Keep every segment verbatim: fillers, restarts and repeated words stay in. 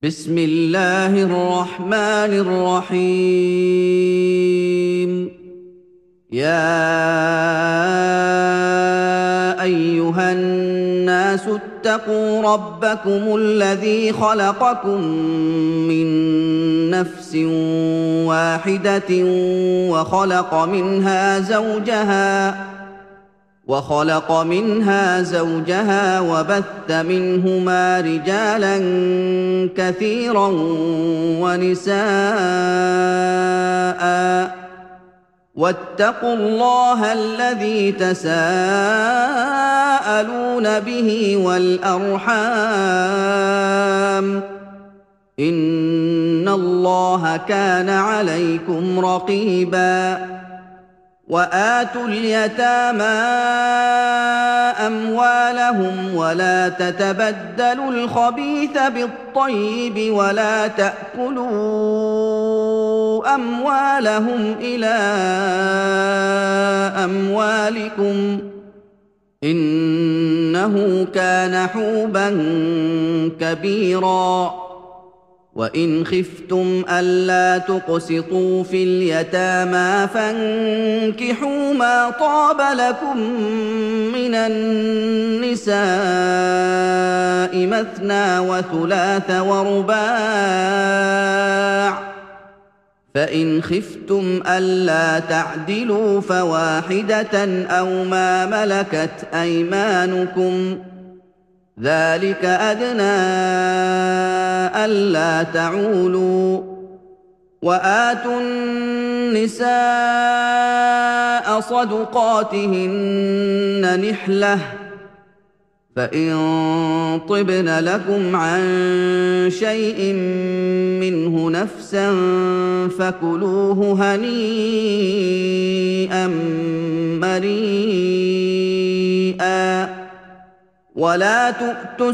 بسم الله الرحمن الرحيم. يا أيها الناس اتقوا ربكم الذي خلقكم من نفس واحدة وخلق منها زوجها وخلق منها زوجها وبث منهما رجالا كثيرا ونساء، واتقوا الله الذي تساءلون به والأرحام، إن الله كان عليكم رقيبا. وآتوا اليتامى أموالهم ولا تتبدلوا الخبيث بالطيب ولا تأكلوا أموالهم إلى أموالكم، إنه كان حوبا كبيرا. وإن خفتم ألا تقسطوا في اليتامى فانكحوا ما طاب لكم من النساء مثنى وثلاث ورباع، فإن خفتم ألا تعدلوا فواحدة أو ما ملكت أيمانكم، ذلك أدنى ألا تعولوا. وآتوا النساء صدقاتهن نحلة، فإن طبن لكم عن شيء منه نفسا فكلوه هنيئا مريئا. ولا تؤتوا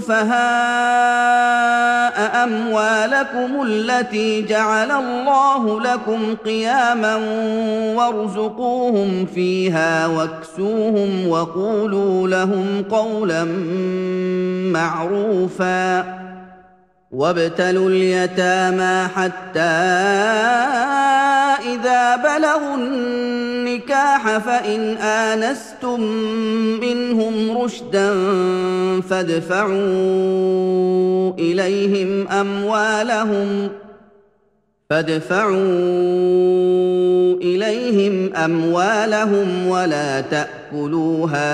السفهاء أموالكم التي جعل الله لكم قياما وارزقوهم فيها واكسوهم وقولوا لهم قولا معروفا. وابتلوا اليتامى حتى إذا بلغوا النكاح فإن آنستم منهم رشدا فادفعوا إليهم أموالهم فادفعوا إليهم أموالهم ولا تأكلوها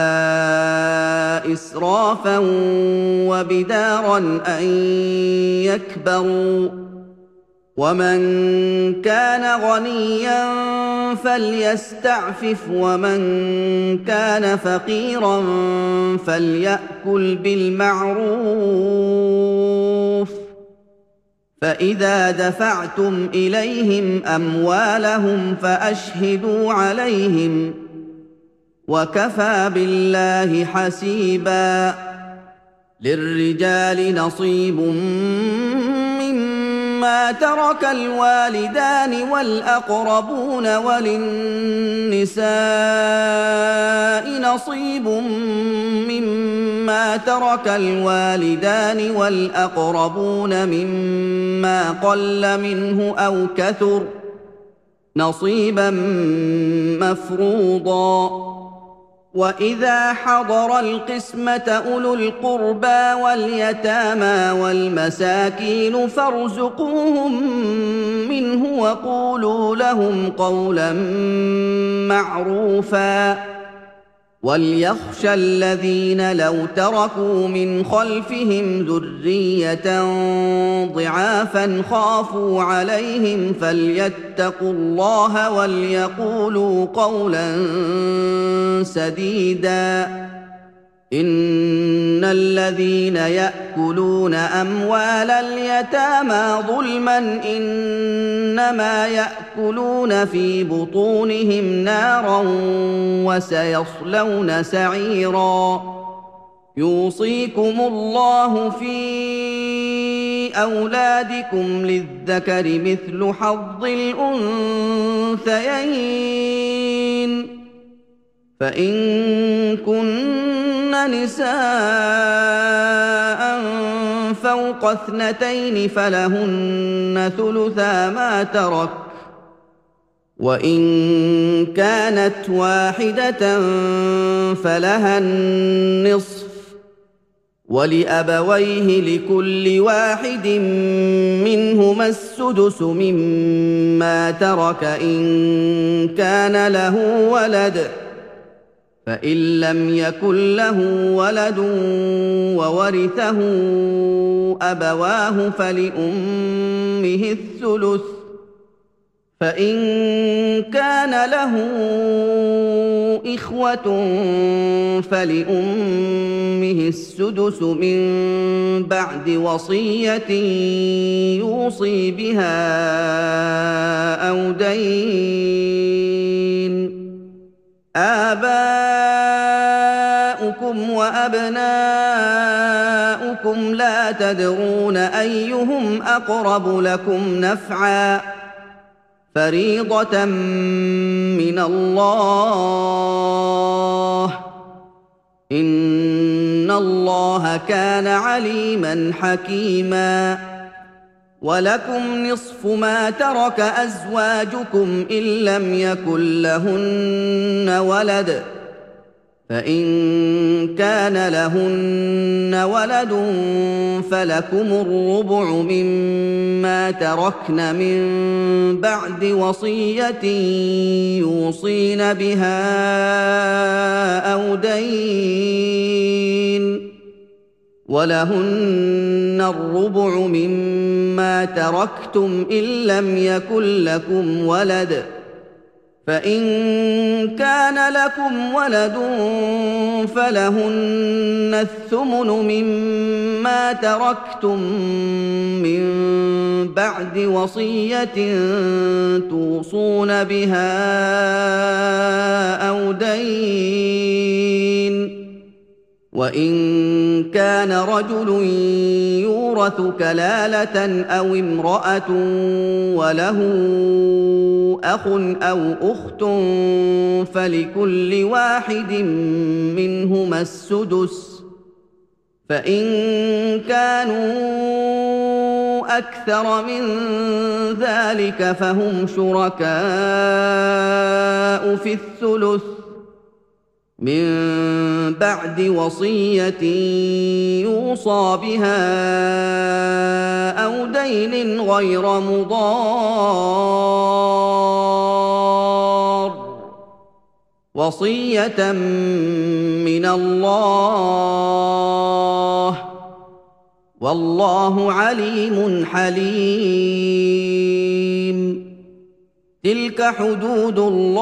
إسرافا وبدارا أن يكبروا. ومن كان غنيا فليستعفف ومن كان فقيرا فليأكل بالمعروف. فإذا دفعتم إليهم أموالهم فأشهدوا عليهم، وكفى بالله حسيبا. للرجال نصيب مما ترك الوالدان والأقربون، وللنساء نصيب مما ترك الوالدان والأقربون مما قل منه أو كثر، نصيبا مفروضا. وإذا حضر القسمة أولو القربى واليتامى والمساكين فارزقوهم منه وقولوا لهم قولا معروفا. وليخشى الذين لو تركوا من خلفهم ذرية ضعافا خافوا عليهم فليتقوا الله وليقولوا قولا سديدا. إن الذين يأكلون أموال اليتامى ظلما إنما يأكلون في بطونهم نارا وسيصلون سعيرا. يوصيكم الله في أولادكم للذكر مثل حظ الأنثيين، فإن كن نساء فوق اثنتين فلهن ثلثا ما ترك، وإن كانت واحدة فلها النصف، ولأبويه لكل واحد منهما السدس مما ترك إن كان له ولد، فإن لم يكن له ولد وورثه أبواه فلأمه الثلث، فإن كان له إخوة فلأمه السدس من بعد وصية يوصي بها أو دين. آباؤكم وأبناؤكم لا تدرون أيهم أقرب لكم نفعا، فريضة من الله، إن الله كان عليما حكيما. ولكم نصف ما ترك أزواجكم إن لم يكن لهن ولد، فإن كان لهن ولد فلكم الربع مما تركن من بعد وصية يوصين بها أو دين، ولهن الربع مما تركتم إن لم يكن لكم ولد، فإن كان لكم ولد فلهن الثمن مما تركتم من بعد وصية توصون بها أو دين. وإن كان رجل يورث كلالة أو امرأة وله أخ أو أخت فلكل واحد منهما السدس، فإن كانوا أكثر من ذلك فهم شركاء في الثلث من بعد وصية يوصى بها أو دين غير مضار، وصية من الله، والله عليم حليم. تلك حدود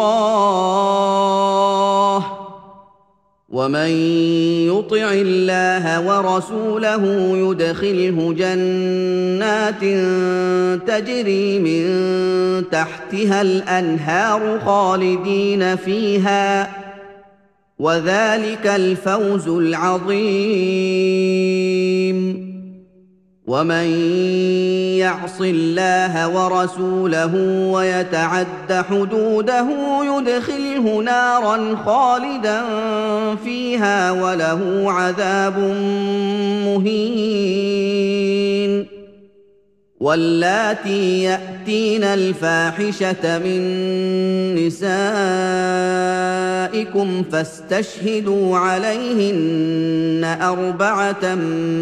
الله، ومن يطع الله ورسوله يدخله جنات تجري من تحتها الأنهار خالدين فيها، وذلك الفوز العظيم. ومن يعص الله ورسوله ويتعد حدوده يدخله نارا خالدا فيها وله عذاب مهين. واللاتي يأتين الفاحشة من نسائكم فاستشهدوا عليهن أربعة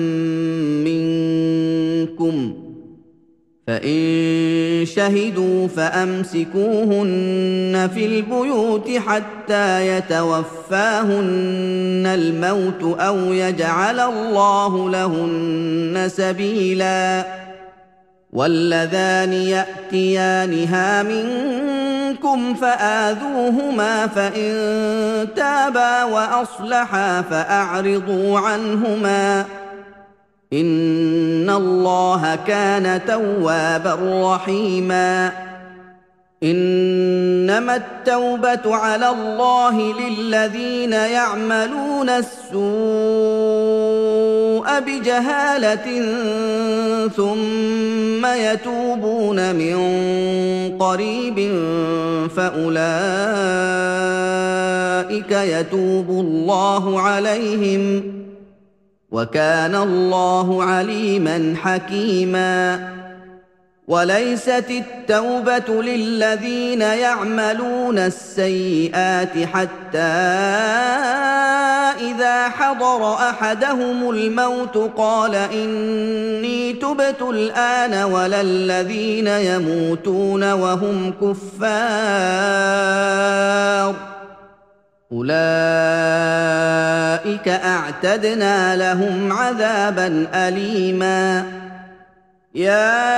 منكم، فإن شهدوا فأمسكوهن في البيوت حتى يتوفاهن الموت أو يجعل الله لهن سبيلا. واللذان يأتيانها منكم فآذوهما فإن تابا وأصلحا فأعرضوا عنهما، إن الله كان توابا رحيما. إنما التوبة على الله للذين يعملون السوء بجهالة ثم يتوبون من قريب فأولئك يتوب الله عليهم، وكان الله عليما حكيما وليست التوبة للذين يعملون السيئات حتى إذا حضر أحدهم الموت قال إني تبت الآن ولا الذين يموتون وهم كفار أولئك أعتدنا لهم عذابا أليما يا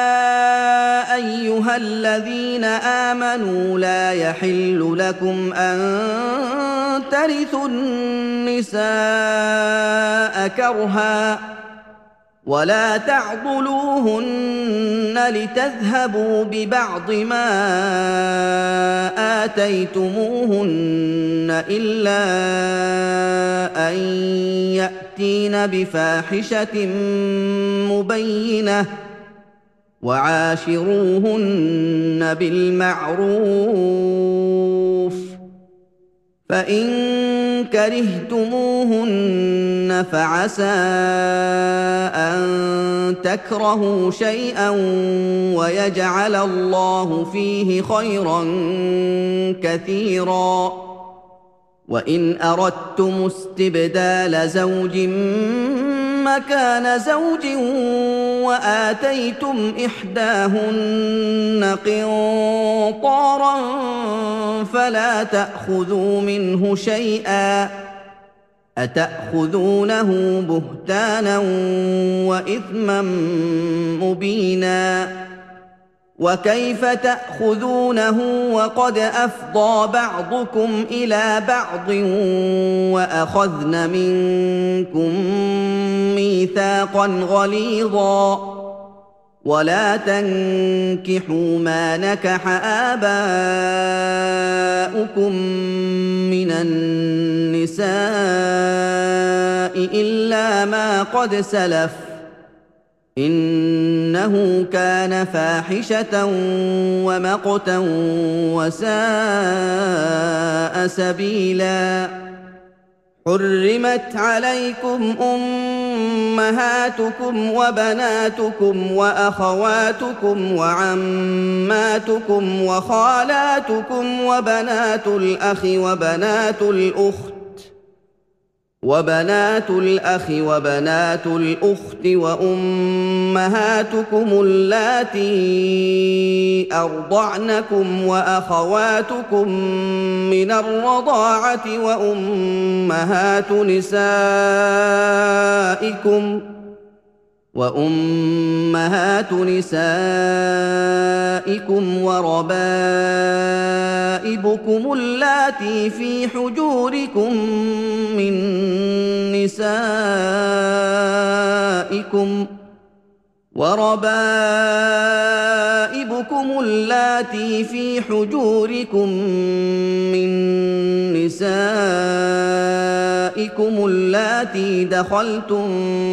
أيها الذين آمنوا لا يحل لكم أن ترثوا النساء كرها ولا تعضلوهن لتذهبوا ببعض ما آتيتموهن إلا أن يأتين بفاحشة مبينة وعاشروهن بالمعروف فإن كرهتموهن فعسى أن تكرهوا شيئا ويجعل الله فيه خيرا كثيرا وإن أردتم استبدال زوج مكان زوج وآتيتم إحداهن قنطارا فلا تأخذوا منه شيئا أتأخذونه بهتانا وإثما مبينا وكيف تأخذونه وقد أفضى بعضكم إلى بعض وأخذن منكم ميثاقا غليظا ولا تنكحوا ما نكح آباؤكم من النساء إلا ما قد سلف إنه كان فاحشة ومقتا وساء سبيلا حرمت عليكم أمهاتكم وبناتكم وأخواتكم وعماتكم وخالاتكم وبنات الأخ وبنات الأخت وبنات الأخ وبنات الأخت وأمهاتكم اللاتي أرضعنكم وأخواتكم من الرضاعة وأمهات نسائكم وأمهات نسائكم وربائبكم اللاتي في حجوركم من نسائكم وربائبكم اللاتي في حجوركم من نسائكم اللاتي دخلتم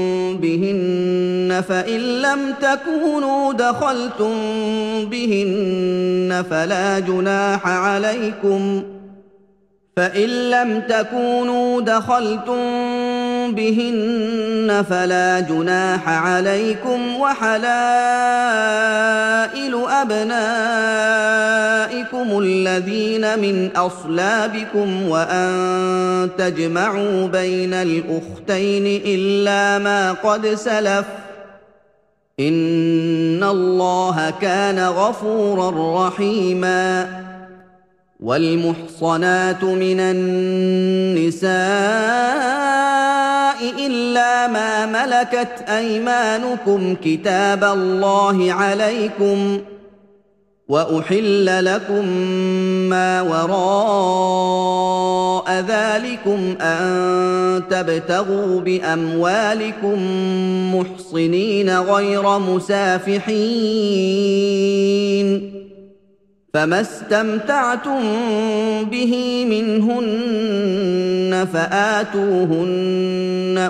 بهن فإن لم تكونوا دخلتم بهن فلا جناح عليكم فإن لم تكونوا دخلتم بهن فلا جناح عليكم وحلائل أبنائكم الذين من أصلابكم وأن تجمعوا بين الأختين إلا ما قد سلف إن الله كان غفورا رحيما والمحصنات من النساء إلا ما ملكت أيمانكم كتاب الله عليكم وأحل لكم ما وراء ذلكم أن تبتغوا بأموالكم محصنين غير مسافحين فما استمتعتم به منهن فآتوهن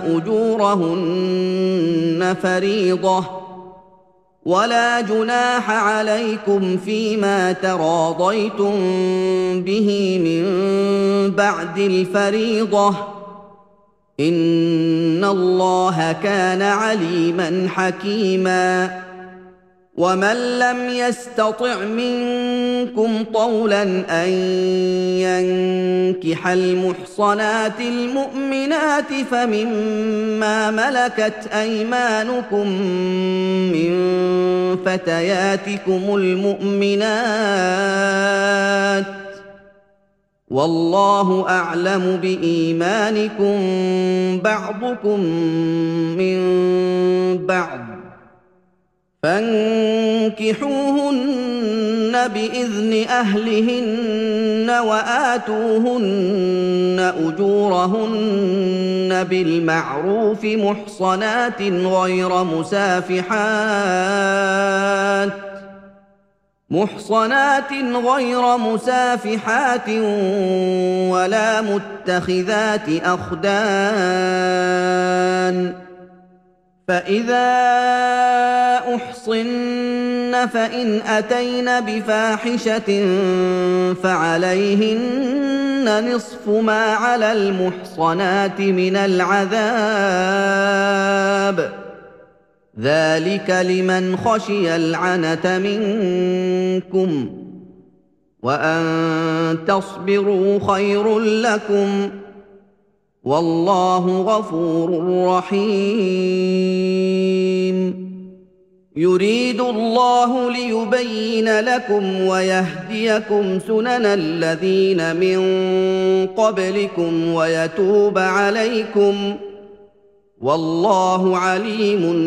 أجورهن فريضة ولا جناح عليكم فيما تراضيتم به من بعد الفريضة إِنَّ اللَّهَ كَانَ عَلِيمًا حَكِيمًا وَمَن لَّمْ يَسْتَطِعْ مِنكُمْ طَوْلًا أَن يَنكِحَ الْمُحْصَنَاتِ الْمُؤْمِنَاتِ فَمِمَّا مَلَكَتْ أَيْمَانُكُم مِّن فَتَيَاتِكُمُ الْمُؤْمِنَاتِ ۚ وَاللَّهُ أَعْلَمُ بِإِيمَانِكُم بَعْضُكُم مِّن بَعْضٍ ۚ فانكحوهن بإذن أهلهن وآتوهن أجورهن بالمعروف محصنات غير مسافحات محصنات غير مسافحات ولا متخذات أخدان، فإذا أحصن فإن أتين بفاحشة فعليهن نصف ما على المحصنات من العذاب، ذلك لمن خشي العنة منكم، وأن تصبروا خير لكم، والله غفور رحيم. يريد الله ليبين لكم ويهديكم سنن الذين من قبلكم ويتوب عليكم، والله عليم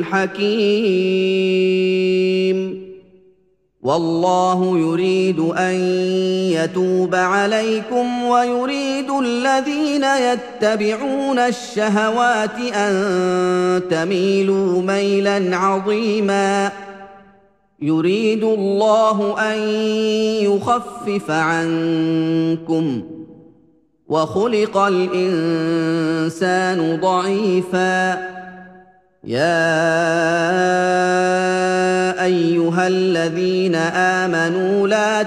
حكيم. والله يريد أن يتوب عليكم ويريد الذين يتبعون الشهوات أن تميلوا ميلا عظيما. يريد الله أن يخفف عنكم، وخلق الإنسان ضعيفا. يا أيها الذين آمنوا لا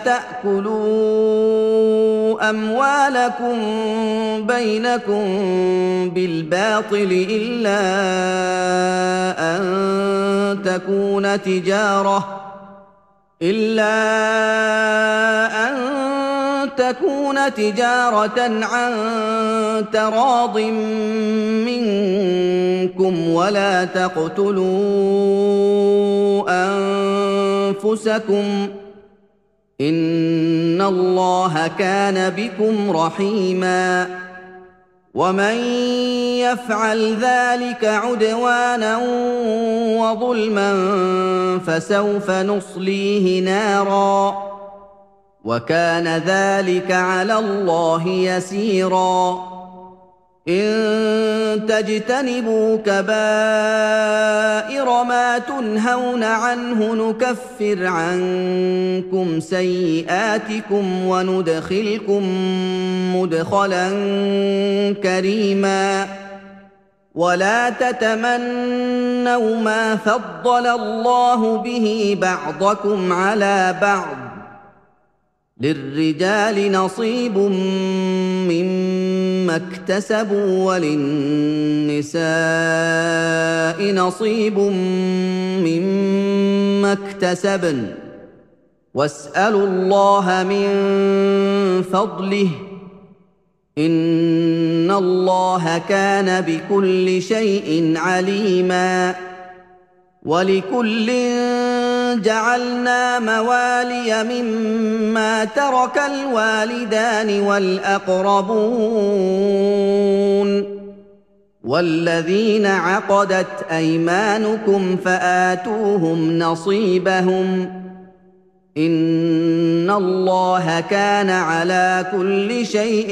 تأكلوا أموالكم بينكم بالباطل إلا أن تكون تجارة إلا أن تكون تجارة عن تراض منكم، ولا تقتلوا أنفسكم، إن الله كان بكم رحيما. ومن يفعل ذلك عدوانا وظلما فسوف نصليه نارا، وكان ذلك على الله يسيرا. إن تجتنبوا كبائر ما تنهون عنه نكفر عنكم سيئاتكم وندخلكم مدخلا كريما. ولا تتمنوا ما فضل الله به بعضكم على بعض، للرجال نصيب مما اكتسبوا وللنساء نصيب مما اكتسبن، واسألوا الله من فضله، إن الله كان بكل شيء عليما. ولكل جعلنا موالي مما ترك الوالدان والأقربون والذين عقدت أيمانكم فآتوهم نصيبهم، إن الله كان على كل شيء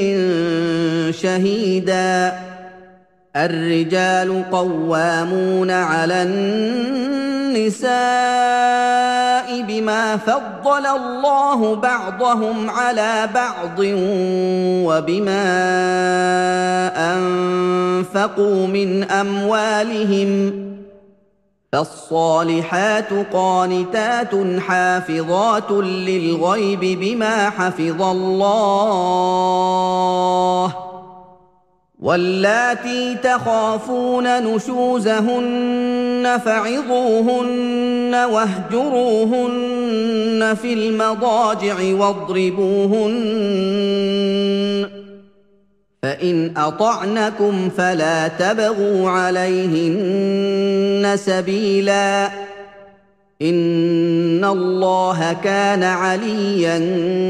شهيدا. الرجال قوامون على النساء بما فضل الله بعضهم على بعض وبما أنفقوا من أموالهم، فالصالحات قانتات حافظات للغيب بما حفظ الله، واللاتي تخافون نشوزهن فعظوهن واهجروهن في المضاجع واضربوهن فإن أطعنكم فلا تبغوا عليهن سبيلا إن الله كان عليا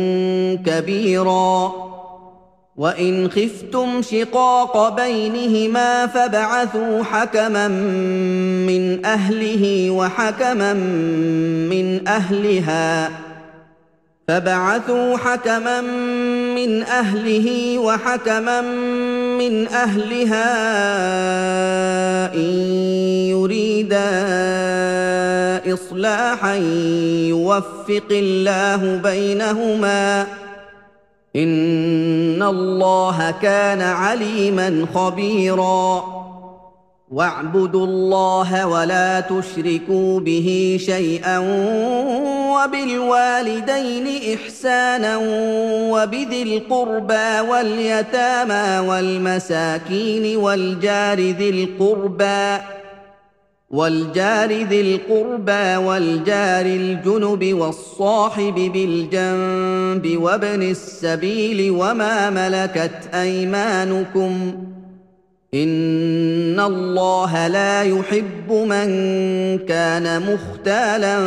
كبيرا وإن خفتم شقاق بينهما فابعثوا حكما من أهله وحكما من أهلها فابعثوا حكما من أهله وحكما من أهلها إن يريدا إصلاحا يوفق الله بينهما إن الله كان عليما خبيرا واعبدوا الله ولا تشركوا به شيئا وبالوالدين إحسانا وبذي القربى واليتامى والمساكين والجار ذي القربى والجار ذي القربى والجار الجنب والصاحب بالجنب وابن السبيل وما ملكت أيمانكم إن الله لا يحب من كان مختالا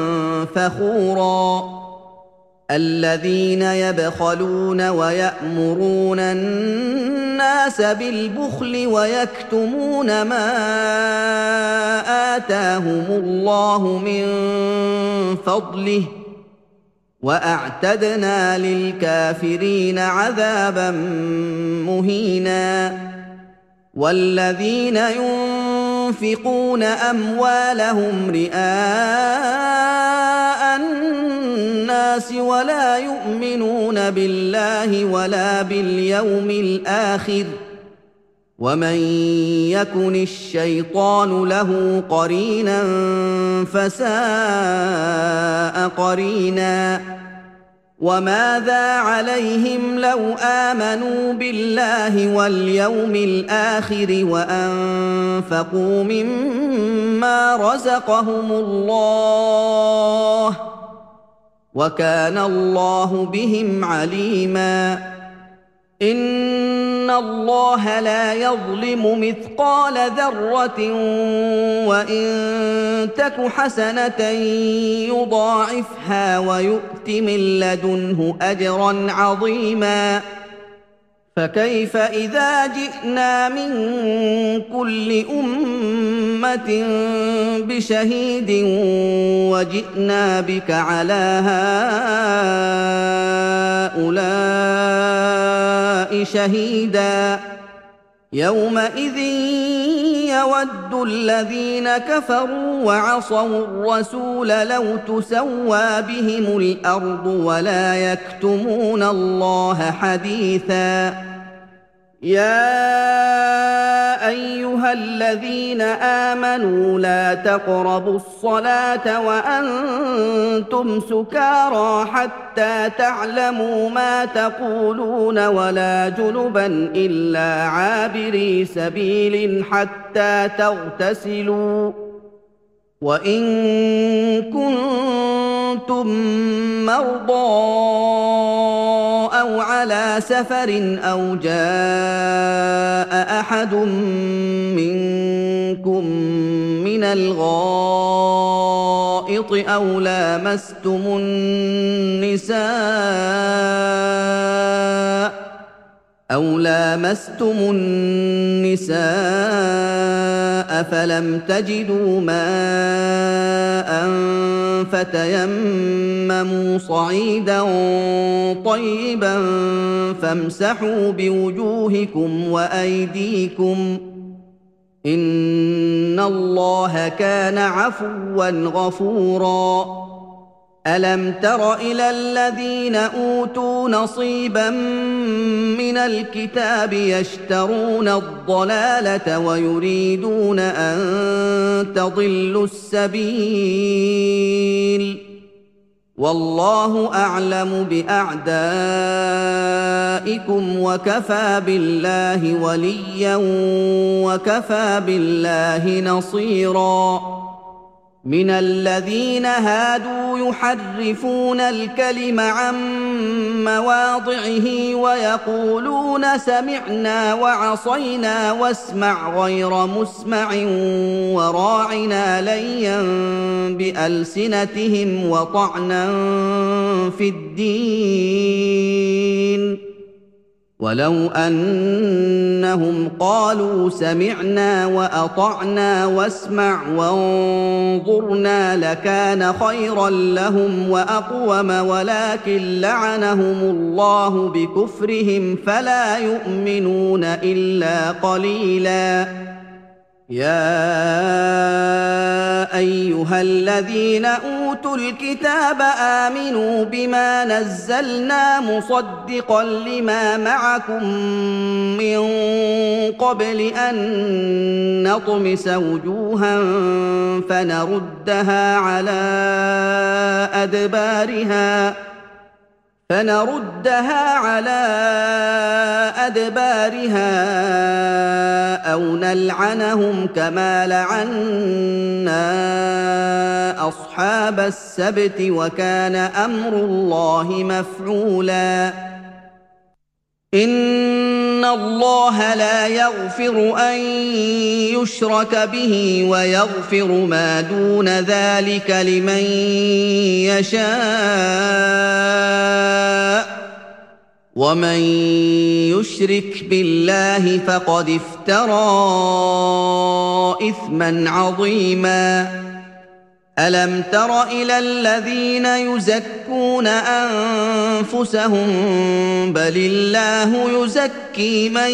فخورا الذين يبخلون ويأمرون الناس بالبخل ويكتمون ما آتاهم الله من فضله وأعتدنا للكافرين عذابا مهينا والذين ينفقون أموالهم رئاء الناس ولا يؤمنون بالله ولا باليوم الآخر ومن يكن الشيطان له قرينا فساء قرينا وماذا عليهم لو آمنوا بالله واليوم الآخر وأنفقوا مما رزقهم الله وكان الله بهم عليما إن الله لا يظلم مثقال ذرة وإن تك حسنة يضاعفها ويؤت من لدنه أجرا عظيما فكيف إذا جئنا من كل أمة بشهيد وجئنا بك على هؤلاء شهيدا يومئذ يود الذين كفروا وعصوا الرسول لو تسوى بهم الأرض ولا يكتمون الله حديثا يا أيها الذين آمنوا لا تقربوا الصلاة وأنتم سكارى حتى تعلموا ما تقولون ولا جنبا إلا عابري سبيل حتى تغتسلوا وإن كنتم مرضى أو على سفر أو جاء أحد منكم من الغائط أو لامستم النساء أو لامستم النساء فلم تجدوا ماء فتيمموا صعيدا طيبا فامسحوا بوجوهكم وأيديكم إن الله كان عفوا غفورا ألم تر إلى الذين أوتوا نصيبا من الكتاب يشترون الضلالة ويريدون أن تضلوا السبيل والله أعلم بأعدائكم وكفى بالله وليا وكفى بالله نصيرا من الذين هادوا يحرفون الكلم عن مواضعه ويقولون سمعنا وعصينا واسمع غير مسمع وراعنا ليا بألسنتهم وطعنا في الدين ولو أنهم قالوا سمعنا وأطعنا واسمع وانظرنا لكان خيرا لهم وأقوم ولكن لعنهم الله بكفرهم فلا يؤمنون إلا قليلا يا أيها الذين أوتوا الكتاب آمنوا بما نزلنا مصدقا لما معكم من قبل أن نطمس وجوها فنردها على أدبارها فنردها على أدبارها أو نلعنهم كما لعنا أصحاب السبت وكان أمر الله مفعولا إن الله لا يغفر أن يشرك به ويغفر ما دون ذلك لمن يشاء ومن يشرك بالله فقد افترى إثما عظيما ألم تر إلى الذين يزكون أنفسهم بل الله يزكي من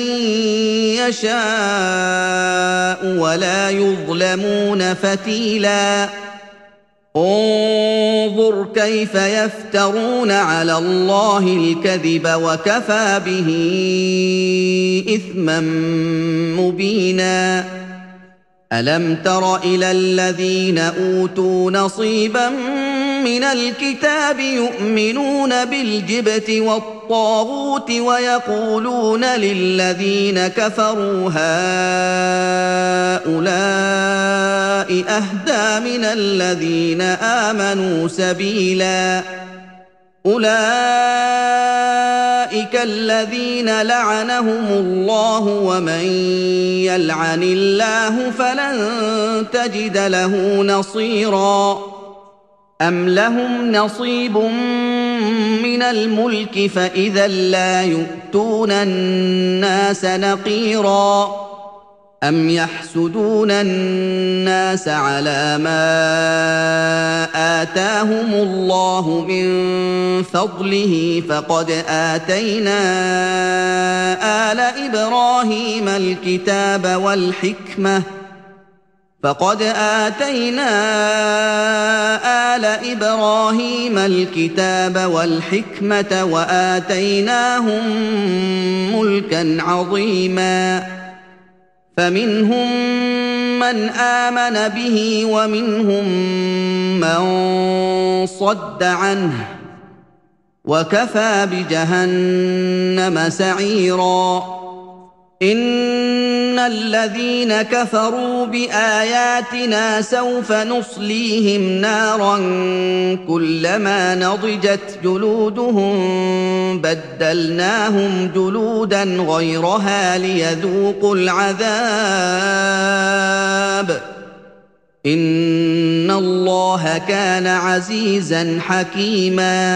يشاء ولا يظلمون فتيلا انظر كيف يفترون على الله الكذب وكفى به إثما مبينا ألم تر إلى الذين أوتوا نصيبا من الكتاب يؤمنون بالجبت والطاغوت ويقولون للذين كفروا هؤلاء أهدى من الذين آمنوا سبيلا أولئك الذين لعنهم الله ومن يلعن الله فلن تجد له نصيرا أم لهم نصيب من الملك فإذا لا يؤتون الناس نقيرا أم يحسدون الناس على ما آتاهم الله من فضله فقد آتينا آل إبراهيم الكتاب والحكمة فقد آتينا آل إبراهيم الكتاب والحكمة وآتيناهم ملكا عظيما فمنهم من آمن به ومنهم من صد عنه وكفى بجهنم سعيرا إن الذين كفروا بآياتنا سوف نصليهم نارا كلما نضجت جلودهم بدلناهم جلودا غيرها ليذوقوا العذاب إن الله كان عزيزا حكيما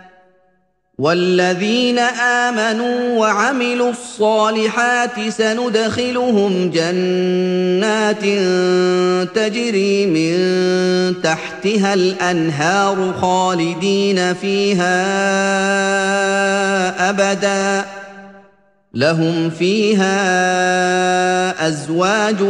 والذين آمنوا وعملوا الصالحات سندخلهم جنات تجري من تحتها الأنهار خالدين فيها أبدا لهم فيها أزواج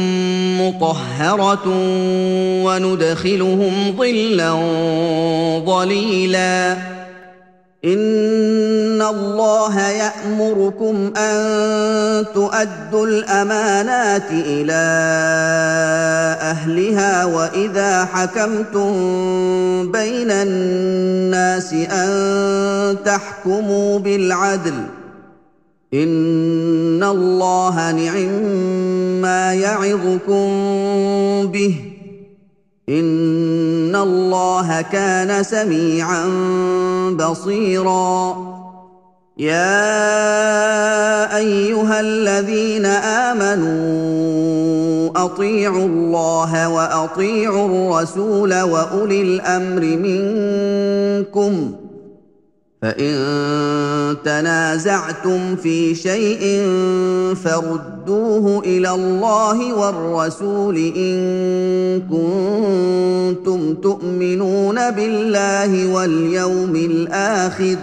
مطهرة وندخلهم ظلا ظليلا إن الله يأمركم أن تؤدوا الأمانات إلى أهلها وإذا حكمتم بين الناس أن تحكموا بالعدل إن الله نعما يعظكم به إن الله كان سميعا بصيرا يا أيها الذين آمنوا أطيعوا الله وأطيعوا الرسول وأولي الأمر منكم فإن تنازعتم في شيء فردوه إلى الله والرسول إن كنتم تؤمنون بالله واليوم الآخر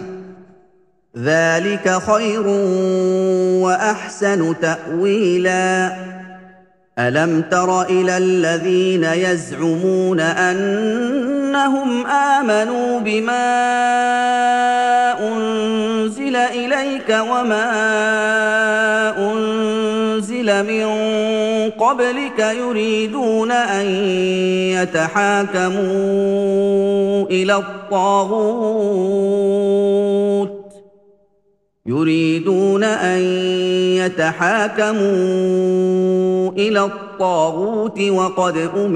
ذلك خير وأحسن تأويلا ألم تر إلى الذين يزعمون أنهم آمنوا بما أنزل إليك وما أنزل من قبلك يريدون أن يتحاكموا إلى الطاغوت يريدون أن يتحاكموا إلى الطاغوت وقد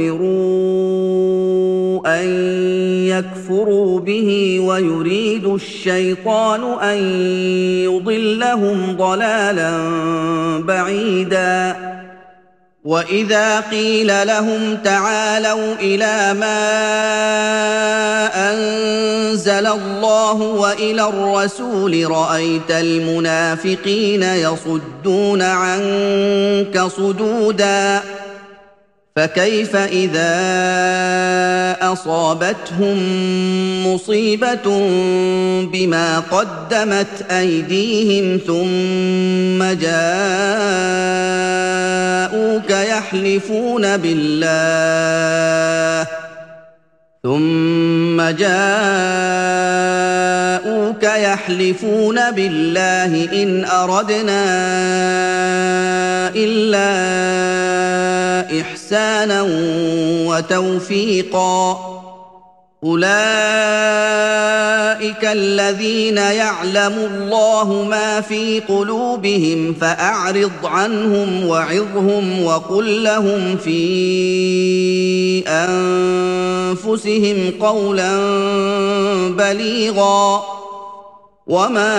أمروا أن يكفروا به ويريد الشيطان أن يضلهم ضلالا بعيدا وإذا قيل لهم تعالوا إلى ما أنزل الله وإلى الرسول رأيت المنافقين يصدون عنك صدودا فكيف إذا أصابتهم مصيبة بما قدمت أيديهم ثم جاءوك يحلفون بالله ثم جاءوك يحلفون بالله إن أردنا إلا إحسانا وتوفيقا أولئك الذين يعلم الله ما في قلوبهم فأعرض عنهم وعظهم وقل لهم في أنفسهم قولا بليغا وما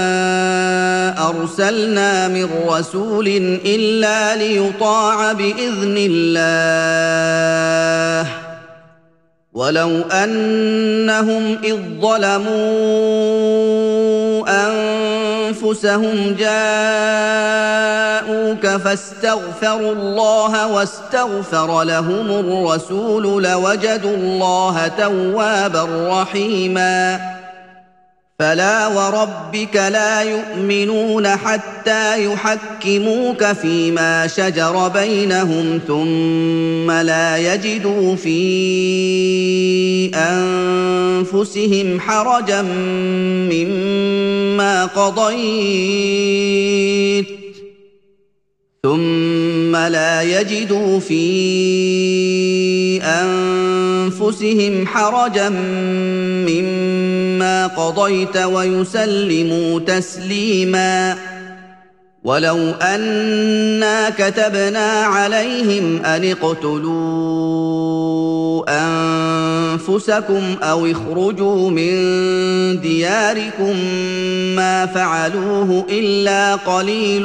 أرسلنا من رسول إلا ليطاع بإذن الله ولو أنهم إذ ظلموا أنفسهم جاءوك فاستغفروا الله واستغفر لهم الرسول لوجدوا الله توابا رحيما فلا وربك لا يؤمنون حتى يحكموك فيما شجر بينهم ثم لا يجدوا في أنفسهم حرجا مما قضيت ثم لا يجدوا في أنفسهم حرجا مما قضيت ويسلموا تسليما ولو أنا كتبنا عليهم أن اقتلوا أنفسكم أو اخرجوا من دياركم ما فعلوه إلا قليل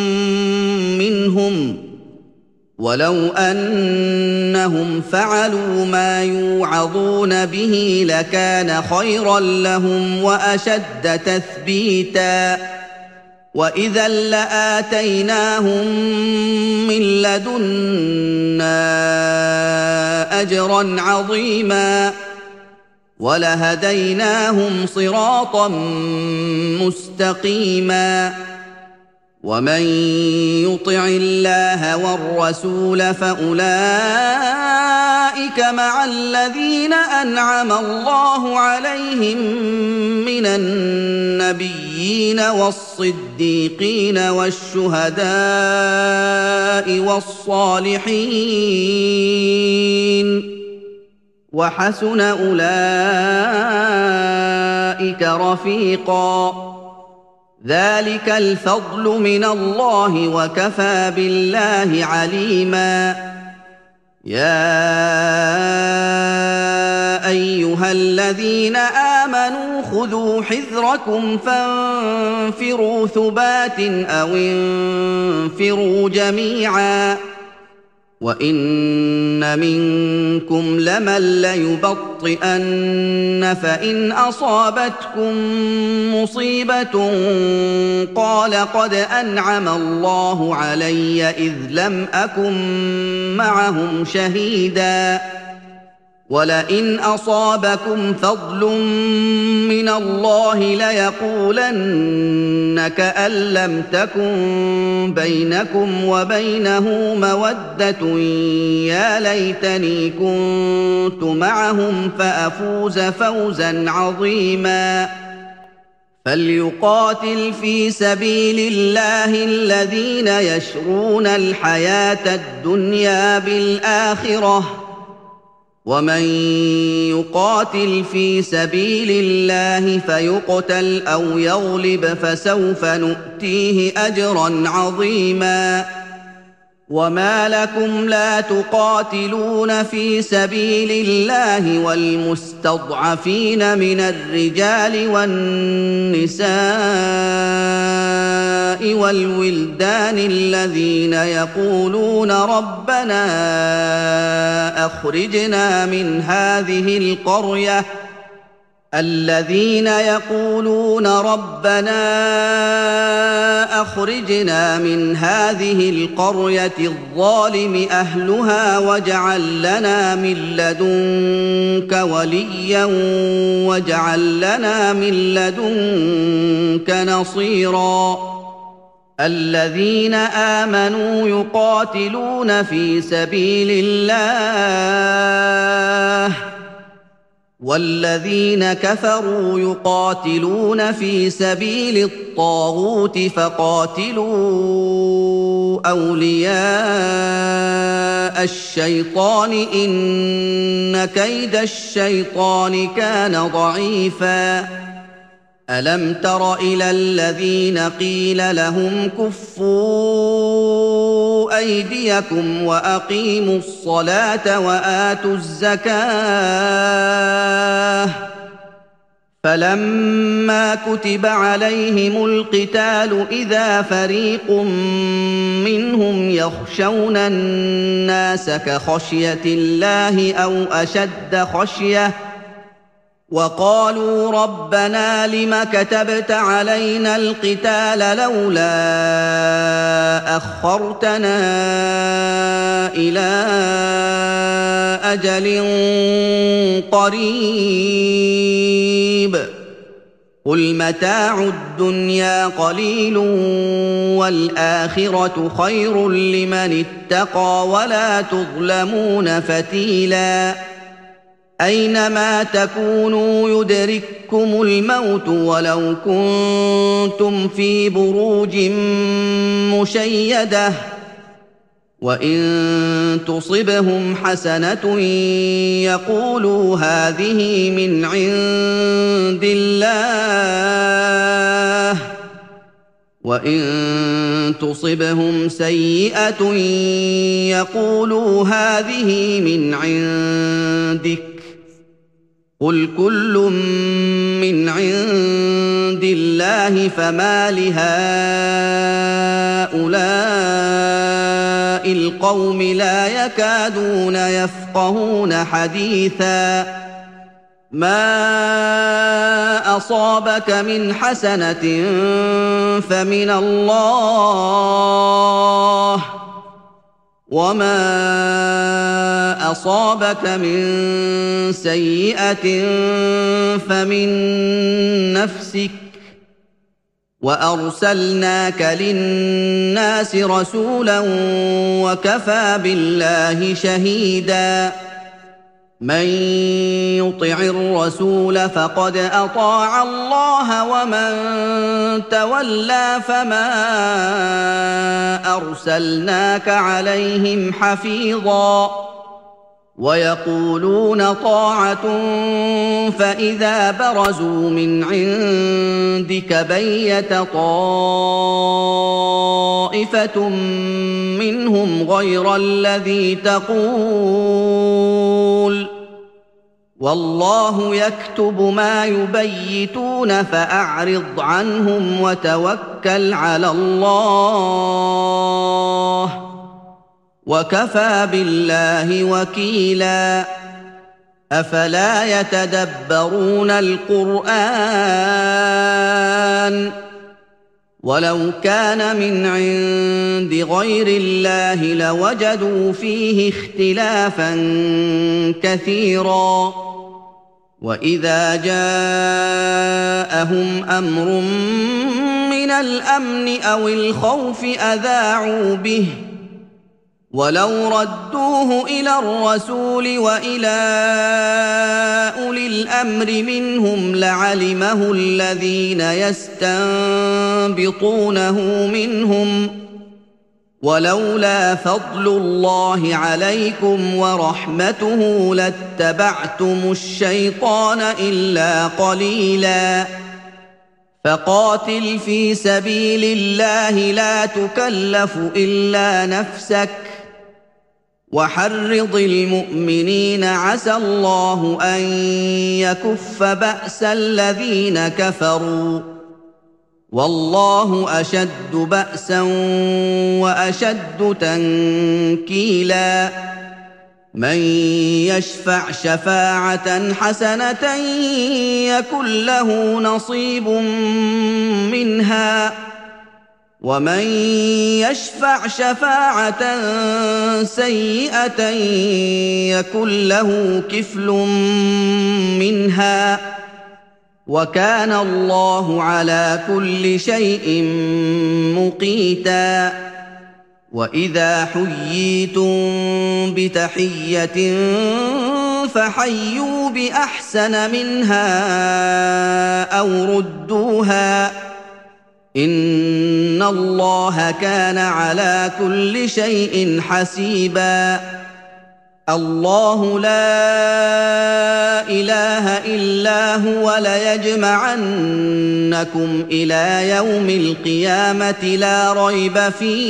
منهم ولو أنهم فعلوا ما يوعظون به لكان خيرا لهم وأشد تثبيتا وإذا لآتيناهم من لدنا أجرا عظيما ولهديناهم صراطا مستقيما ومن يطع الله والرسول فأولئك مع الذين أنعم الله عليهم من النبيين والصديقين والشهداء والصالحين وحسن أولئك رفيقا ذلك الفضل من الله وكفى بالله عليما يا أيها الذين آمنوا خذوا حذركم فانفروا ثبات أو انفروا جميعا وإن منكم لمن ليبطئن فإن أصابتكم مصيبة قال قد أنعم الله علي إذ لم أكن معهم شهيدا ولئن أصابكم فضل من الله ليقولن كأن لم تكن بينكم وبينه مودة يا ليتني كنت معهم فأفوز فوزا عظيما فليقاتل في سبيل الله الذين يشرون الحياة الدنيا بالآخرة ومن يقاتل في سبيل الله فيقتل أو يغلب فسوف نؤتيه أجرا عظيما وما لكم لا تقاتلون في سبيل الله والمستضعفين من الرجال والنساء والولدان الذين يقولون ربنا أخرجنا من هذه القرية الذين يقولون ربنا أخرجنا من هذه القرية الظالم أهلها واجعل لنا من لدنك وليا واجعل لنا من لدنك نصيرا الذين آمنوا يقاتلون في سبيل الله والذين كفروا يقاتلون في سبيل الطاغوت فقاتلوا أولياء الشيطان إن كيد الشيطان كان ضعيفا ألم تر إلى الذين قيل لهم كفوا أيديكم وأقيموا الصلاة وآتوا الزكاة فلما كتب عليهم القتال إذا فريق منهم يخشون الناس كخشية الله أو أشد خشية وقالوا ربنا لم كتبت علينا القتال لولا أخرتنا إلى أجل قريب قل متاع الدنيا قليل والآخرة خير لمن اتقى ولا تظلمون فتيلا أينما تكونوا يدرككم الموت ولو كنتم في بروج مشيدة وإن تصبهم حسنة يقولوا هذه من عند الله وإن تصبهم سيئة يقولوا هذه من عندك قل كل من عند الله فما لهؤلاء القوم لا يكادون يفقهون حديثا ما أصابك من حسنة فمن الله وما أصابك من سيئة فمن نفسك وأرسلناك للناس رسولا وكفى بالله شهيدا من يطع الرسول فقد أطاع الله ومن تولى فما أرسلناك عليهم حفيظا ويقولون طاعة فإذا برزوا من عندك بيت طائفة منهم غير الذي تقول والله يكتب ما يبيتون فأعرض عنهم وتوكل على الله وكفى بالله وكيلا أفلا يتدبرون القرآن ولو كان من عند غير الله لوجدوا فيه اختلافا كثيرا وإذا جاءهم أمر من الأمن أو الخوف أذاعوا به ولو ردوه إلى الرسول وإلى أولي الأمر منهم لعلمه الذين يستنبطونه منهم ولولا فضل الله عليكم ورحمته لاتبعتم الشيطان إلا قليلا فقاتل في سبيل الله لا تكلف إلا نفسك وحرض المؤمنين عسى الله أن يكف بأس الذين كفروا والله أشد بأسا وأشد تنكيلا من يشفع شفاعة حسنة يكن له نصيب منها ومن يشفع شفاعة سيئة يكن له كفل منها وكان الله على كل شيء مقيتا وإذا حييتم بتحية فحيوا بأحسن منها أو ردوها إن الله كان على كل شيء حسيبا الله لا إله إلا هو ليجمعنكم إلى يوم القيامة لا ريب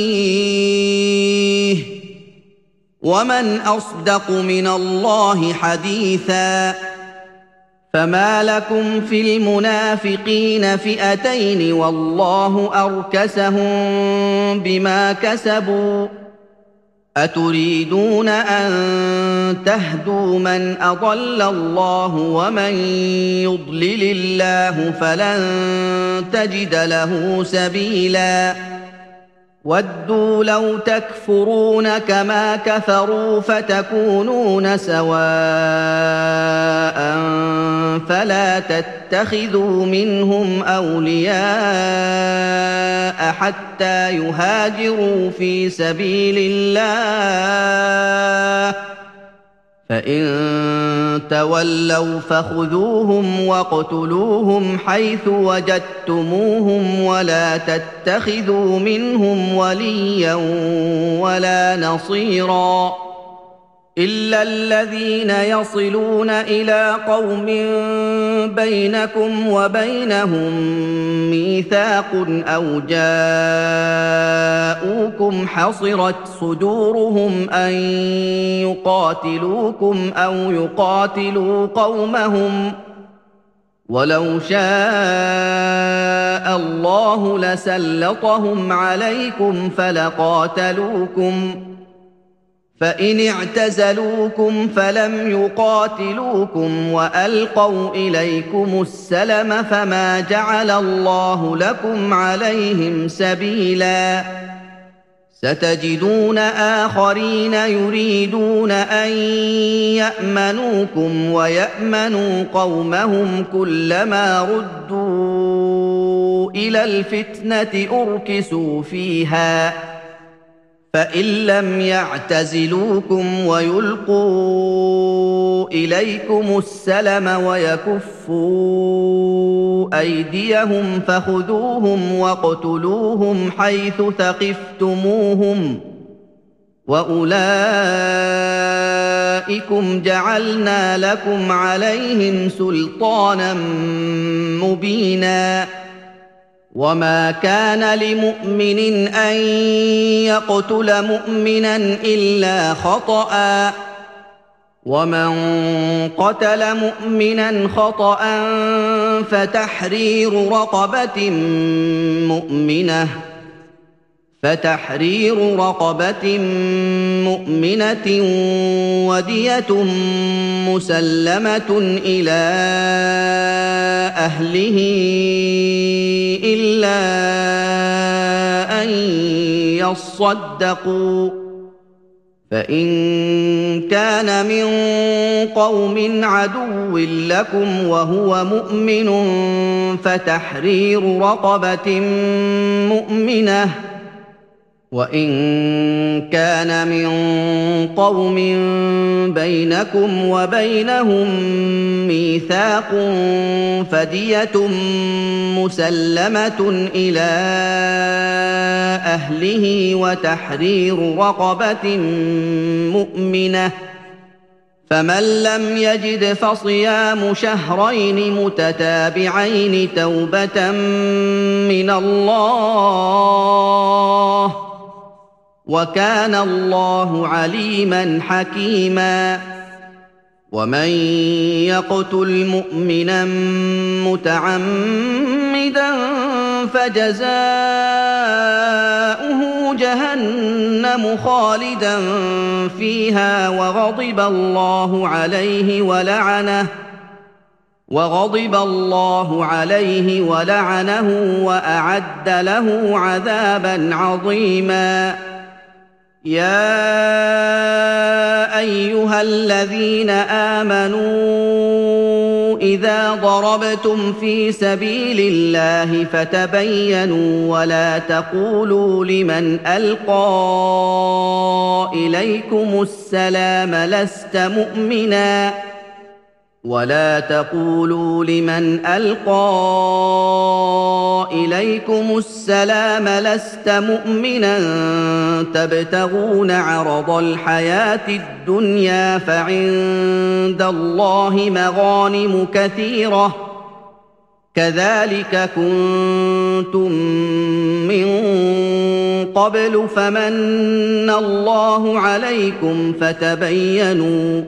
فيه ومن أصدق من الله حديثا فما لكم في المنافقين فئتين والله أركسهم بما كسبوا أتريدون أن تهدوا من أضل الله ومن يضلل الله فلن تجد له سبيلا ودوا لو تكفرون كما كفروا فتكونون سواء فلا تتخذوا منهم أولياء حتى يهاجروا في سبيل الله فإن تولوا فخذوهم واقتلوهم حيث وجدتموهم ولا تتخذوا منهم وليا ولا نصيرا إلا الذين يصلون إلى قوم بينكم وبينهم ميثاق أو جاءوكم حصرت صدورهم أن يقاتلوكم أو يقاتلوا قومهم ولو شاء الله لسلطهم عليكم فلقاتلوكم فإن اعتزلوكم فلم يقاتلوكم وألقوا إليكم السلم فما جعل الله لكم عليهم سبيلا ستجدون آخرين يريدون أن يأمنوكم ويأمنوا قومهم كلما ردوا إلى الفتنة أركسوا فيها فإن لم يعتزلوكم ويلقوا إليكم السلم ويكفوا أيديهم فخذوهم واقتلوهم حيث ثقفتموهم وأولئكم جعلنا لكم عليهم سلطانا مبينا وما كان لمؤمن أن يقتل مؤمنا إلا خطأ ومن قتل مؤمنا خطأ فتحرير رقبة مؤمنة فتحرير رقبة مؤمنة ودية مسلمة إلى أهله إلا أن يصدقوا فإن كان من قوم عدو لكم وهو مؤمن فتحرير رقبة مؤمنة وإن كان من قوم بينكم وبينهم ميثاق فدية مسلمة إلى أهله وتحرير رقبة مؤمنة فمن لم يجد فصيام شهرين متتابعين توبة من الله وكان الله عليما حكيما ومن يقتل مؤمنا متعمدا فجزاؤه جهنم خالدا فيها وغضب الله عليه ولعنه وغضب الله عليه ولعنه وأعد له عذابا عظيما يا أيها الذين آمنوا إذا ضربتم في سبيل الله فتبينوا ولا تقولوا لمن ألقى إليكم السلام لست مؤمنا ولا تقولوا لمن ألقى إليكم السلام لست مؤمنا تبتغون عرض الحياة الدنيا فعند الله مغانم كثيرة كذلك كنتم من قبل فمن الله عليكم فتبينوا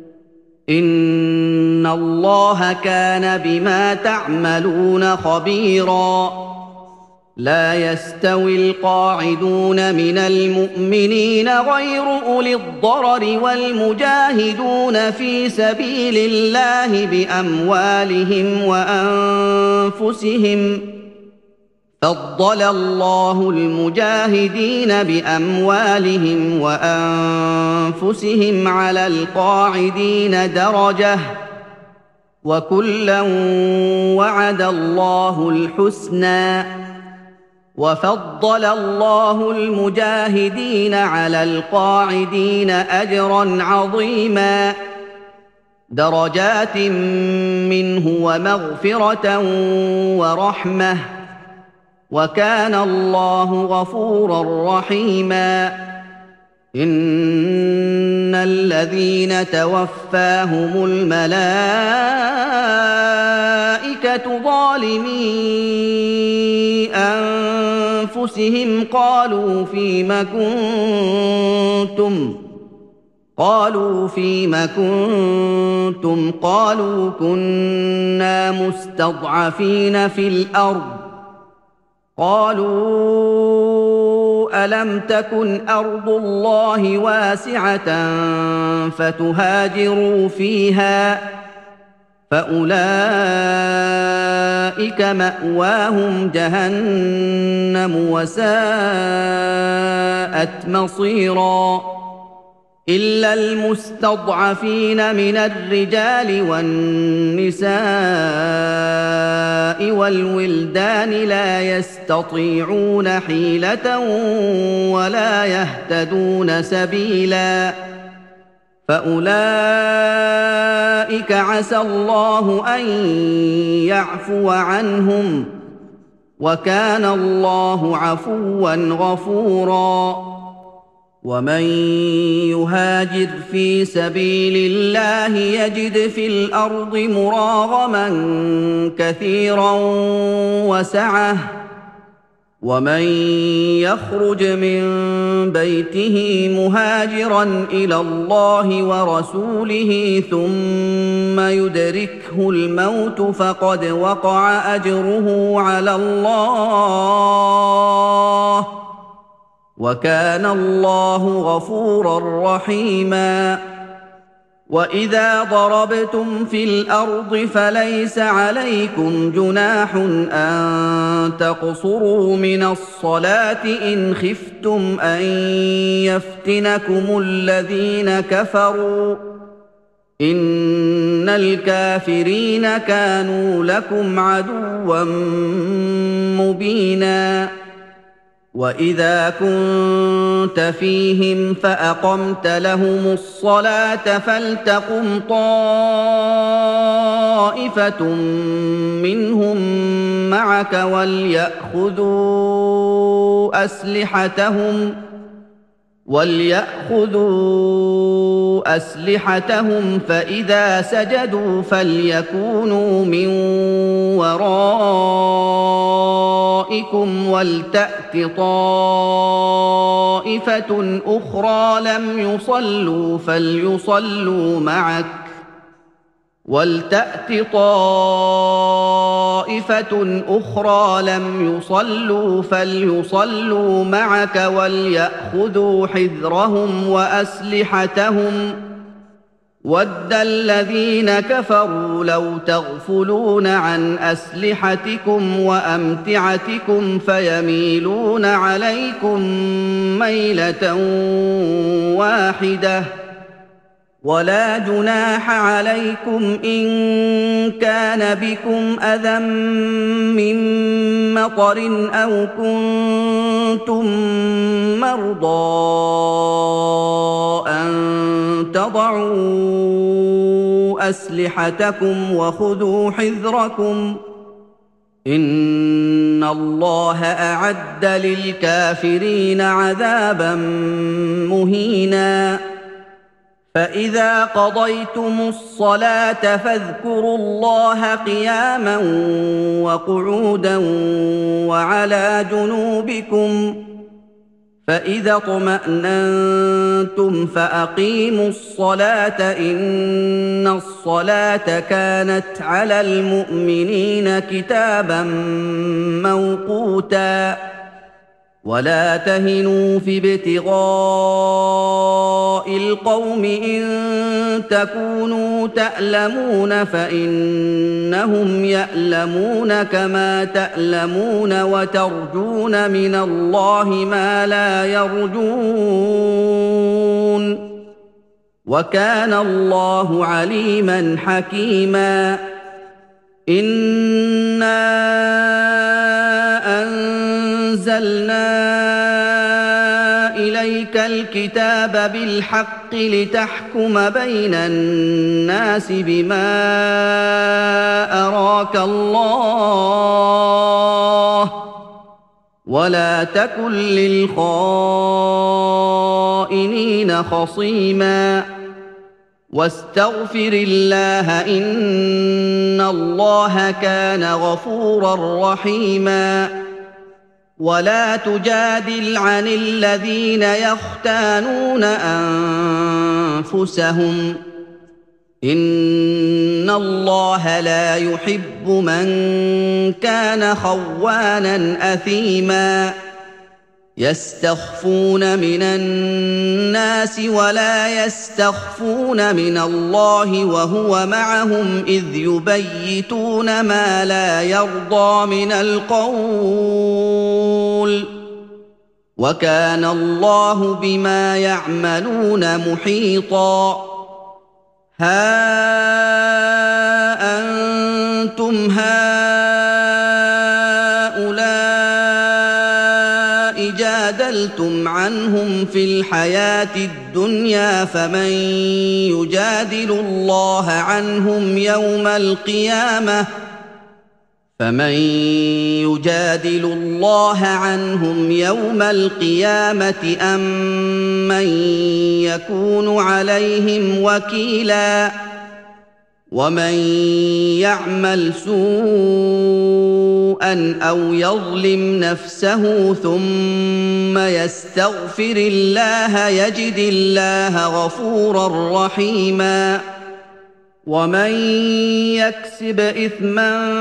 إن الله كان بما تعملون خبيرا لا يستوي القاعدون من المؤمنين غير أولي الضرر والمجاهدون في سبيل الله بأموالهم وأنفسهم فضل الله المجاهدين بأموالهم وأنفسهم على القاعدين درجة وكلا وعد الله الحسنى وفضل الله المجاهدين على القاعدين أجرا عظيما درجات منه ومغفرة ورحمة وكان الله غفورا رحيما إن الذين توفاهم الملائكة ظالمي أنفسهم قالوا فيم كنتم قالوا فيم كنتم قالوا كنا مستضعفين في الأرض قالوا ألم تكن أرض الله واسعة فتهاجروا فيها فأولئك مأواهم جهنم وساءت مصيرا إلا المستضعفين من الرجال والنساء والولدان لا يستطيعون حيلة ولا يهتدون سبيلا فأولئك عسى الله أن يعفو عنهم وكان الله عفوا غفورا ومن يهاجر في سبيل الله يجد في الأرض مراغما كثيرا وسعة ومن يخرج من بيته مهاجرا إلى الله ورسوله ثم يدركه الموت فقد وقع أجره على الله وكان الله غفورا رحيما وإذا ضربتم في الأرض فليس عليكم جناح أن تقصروا من الصلاة إن خفتم أن يفتنكم الذين كفروا إن الكافرين كانوا لكم عدوا مبينا وإذا كنت فيهم فأقمت لهم الصلاة فلتقم طائفة منهم معك وليأخذوا أسلحتهم وليأخذوا أسلحتهم فإذا سجدوا فليكونوا من ورائكم ولتأت طائفة أخرى لم يصلوا فليصلوا معك ولتأت طائفة أخرى لم يصلوا فليصلوا معك وليأخذوا حذرهم وأسلحتهم وَدَّ الَّذِينَ كَفَرُوا لَوْ تَغْفُلُونَ عَنْ أَسْلِحَتِكُمْ وَأَمْتِعَتِكُمْ فَيَمِيلُونَ عَلَيْكُمْ مَيْلَةً وَاحِدَةً وَلَا جُنَاحَ عَلَيْكُمْ إِن كَانَ بِكُمْ أَذًى مِّن مَّطَرٍ أَوْ كُنتُم مَّرْضَىٰ أَن تَضَعُوا أَسْلِحَتَكُمْ وَخُذُوا حِذْرَكُمْ إِنَّ اللَّهَ أَعَدَّ لِلْكَافِرِينَ عَذَابًا مُّهِينًا فَإِذَا قَضَيْتُمُ الصَّلَاةَ فاذكروا اللَّهَ قِيَامًا وَقُعُودًا وَعَلَىٰ جُنُوبِكُمْ فَإِذَا اطْمَأْنَنتُمْ فَأَقِيمُوا الصَّلَاةَ إِنَّ الصَّلَاةَ كَانَتْ عَلَى الْمُؤْمِنِينَ كِتَابًا مَّوْقُوتًا وَلَا تَهِنُوا فِي ابْتِغَاءِ الْقَوْمِ إِن تَكُونُوا تَأْلَمُونَ فَإِنَّهُمْ يَأْلَمُونَ كَمَا تَأْلَمُونَ وَتَرْجُونَ مِنَ اللَّهِ مَا لَا يَرْجُونَ وَكَانَ اللَّهُ عَلِيمًا حَكِيمًا إِنَّا أَنزَلْنَا إِلَيْكَ الْكِتَابَ بِالْحَقِّ لِتَحْكُمَ بَيْنَ النَّاسِ بِمَا أَرَاكَ اللَّهُ وَلَا تَكُن لِّلْخَائِنِينَ خَصِيمًا وَاسْتَغْفِرِ اللَّهَ إِنَّ اللَّهَ كَانَ غَفُورًا رَّحِيمًا وَلَا تُجَادِلْ عَنِ الَّذِينَ يَخْتَانُونَ أَنفُسَهُمْ إِنَّ اللَّهَ لَا يُحِبُّ مَن كَانَ خَوَّانًا أَثِيمًا يَسْتَخْفُونَ مِنَ النَّاسِ وَلَا يَسْتَخْفُونَ مِنَ اللَّهِ وَهُوَ مَعَهُمْ إِذْ يُبَيِّتُونَ مَا لَا يَرْضَىٰ مِنَ الْقَوْلِ وكان الله بما يعملون محيطا ها أنتم هؤلاء جادلتم عنهم في الحياة الدنيا فمن يجادل الله عنهم يوم القيامة فمن يجادل الله عنهم يوم القيامة أم من يكون عليهم وكيلا ومن يعمل سوءا أو يظلم نفسه ثم يستغفر الله يجد الله غفورا رحيما ومن يكسب إثما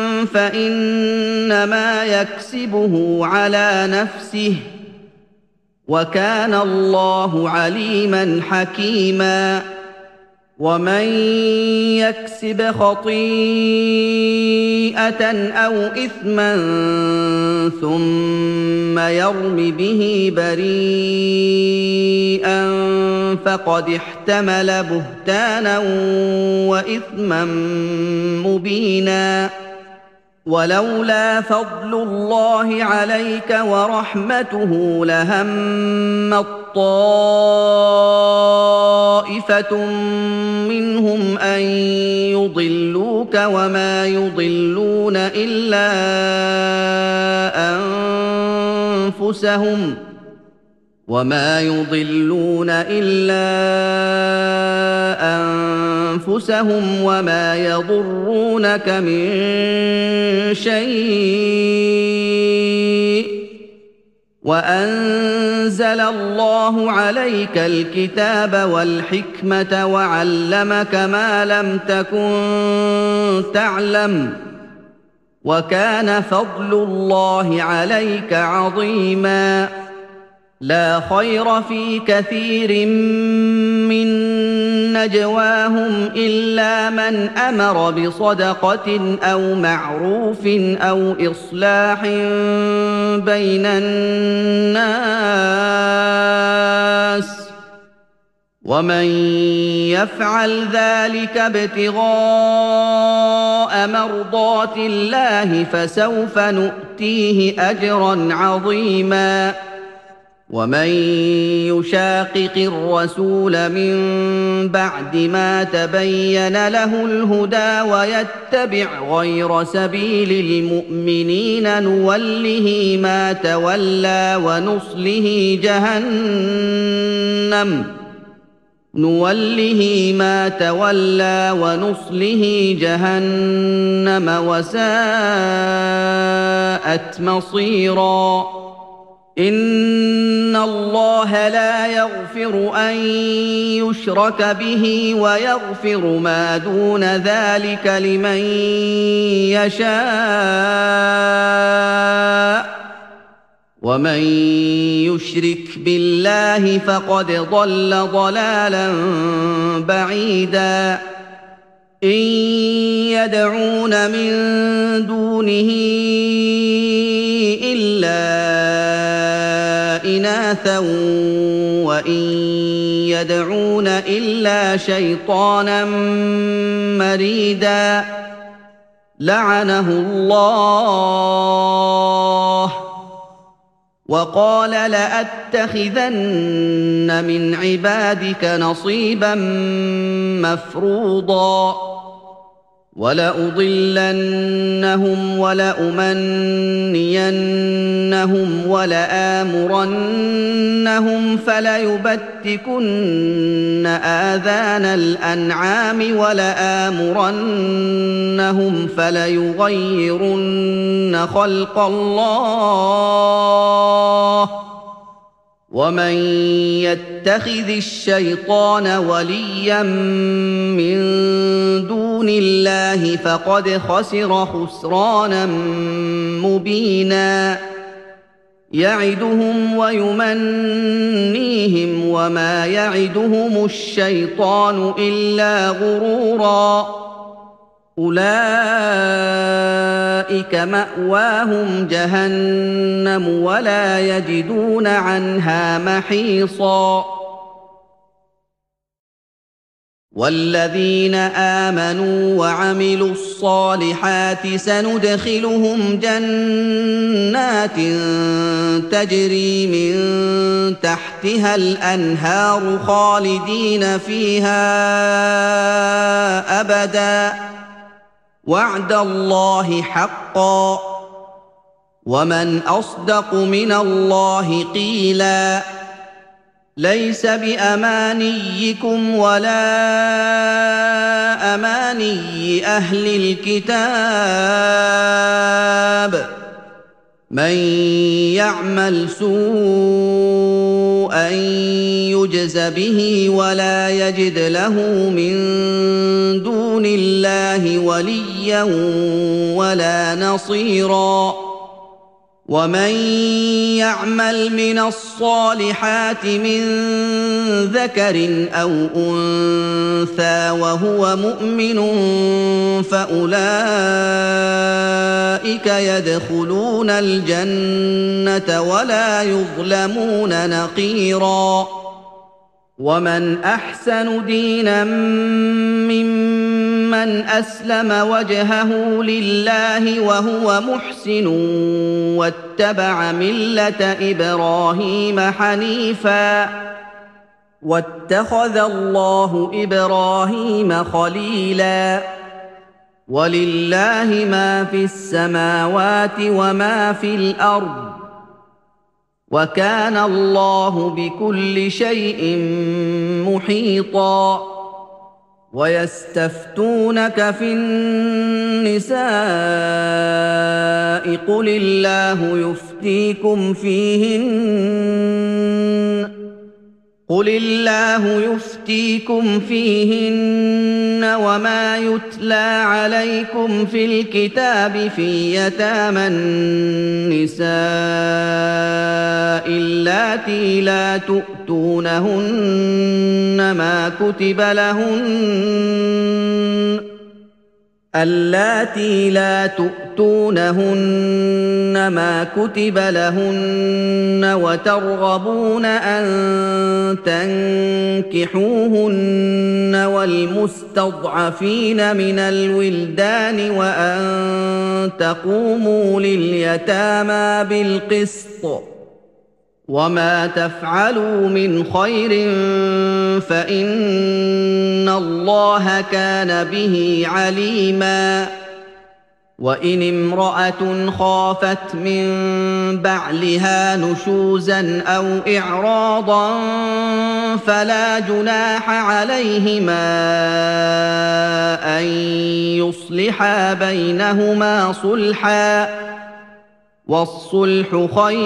فإنما يكسبه على نفسه وكان الله عليما حكيما ومن يكسب خطيئة أو إثما ثم يرم به بريئا فقد احتمل بهتانا وإثما مبينا ولولا فضل الله عليك ورحمته لهمت طائفة منهم أن يضلوك وما يضلون إلا أنفسهم وما يضلون إلا أنفسهم وما يضرونك من شيء وأنزل الله عليك الكتاب والحكمة وعلمك ما لم تكن تعلم وكان فضل الله عليك عظيما لا خير في كثير من نجواهم إلا من أمر بصدقة أو معروف أو إصلاح بين الناس ومن يفعل ذلك ابتغاء مرضات الله فسوف نؤتيه أجرا عظيما ومن يشاقق الرسول من بعد ما تبين له الهدى ويتبع غير سبيل المؤمنين نوله ما تولى ونصله جهنم نوله ما تولى ونصله جهنم وساءت مصيرا إن الله لا يغفر أن يشرك به ويغفر ما دون ذلك لمن يشاء ومن يشرك بالله فقد ضل ضلالا بعيدا إن يدعون من دونه إلا إناثا وإن يدعون إلا شيطانا مريدا لعنه الله وقال لأتخذن من عبادك نصيبا مفروضا ولأضلنهم ولأمنينهم ولآمرنهم فليبتكن آذان الأنعام ولآمرنهم فليغيرن خلق الله ومن يتخذ الشيطان وليا من دون الله فقد خسر خسرانا مبينا يعدهم ويمنيهم وما يعدهم الشيطان إلا غرورا أولئك أولئك مأواهم جهنم ولا يجدون عنها محيصا والذين آمنوا وعملوا الصالحات سندخلهم جنات تجري من تحتها الأنهار خالدين فيها أبدا وعد الله حقا ومن أصدق من الله قيلا ليس بأمانيكم ولا أماني أهل الكتاب من يعمل سوءا يجز به ولا يجد له من دون الله وليا ولا نصيرا ومن يعمل من الصالحات من ذكر أو أنثى وهو مؤمن فأولئك يدخلون الجنة ولا يظلمون نقيرا ومن أحسن دينا ممن أسلم وجهه لله وهو محسن واتبع ملة إبراهيم حنيفا واتخذ الله إبراهيم خليلا ولله ما في السماوات وما في الأرض وكان الله بكل شيء محيطا ويستفتونك في النساء قل الله يفتيكم فيهن قل الله يفتيكم فيهن وما يتلى عليكم في الكتاب في يتامى النساء اللاتي لا تؤتونهن ما كتب لهن اللاتي لا تؤتونهن ما كتب لهن وترغبون أن تنكحوهن والمستضعفين من الولدان وأن تقوموا لليتامى بالقسط وما تفعلوا من خير فإن الله كان به عليما وإن امرأة خافت من بعلها نشوزا أو إعراضا فلا جناح عليهما أن يصلحا بينهما صلحا والصلح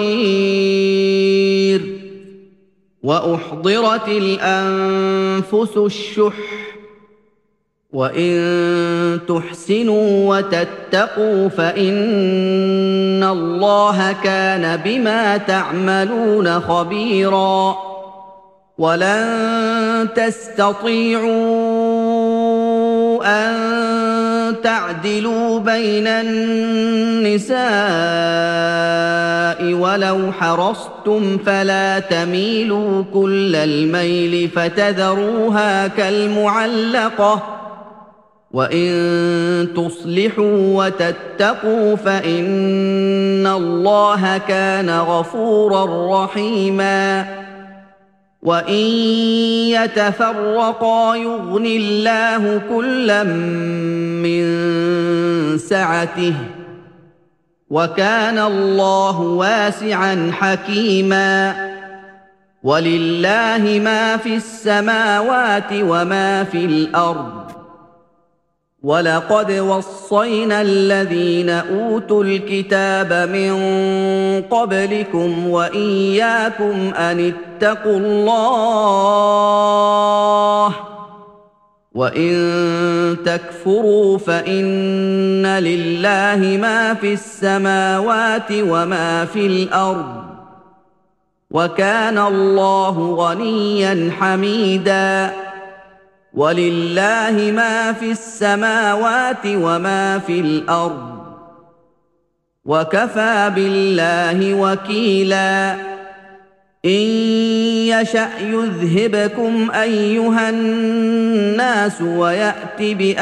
خير وأحضرت الأنفس الشح وإن تحسنوا وتتقوا فإن الله كان بما تعملون خبيرا ولن تستطيعوا أن تعدلوا بين النساء ولو حرصتم فلا تميلوا كل الميل فتذروها كالمعلقة وإن تصلحوا وتتقوا فإن الله كان غفورا رحيما وإن يتفرقا يغن الله كلا من سعته وكان الله واسعا حكيما ولله ما في السماوات وما في الأرض ولقد وصينا الذين أوتوا الكتاب من قبلكم وإياكم أن اتقوا الله وإن تكفروا فإن لله ما في السماوات وما في الأرض وكان الله غنيا حميدا ولله ما في السماوات وما في الأرض وكفى بالله وكيلا إن يشأ يذهبكم أيها الناس ويأت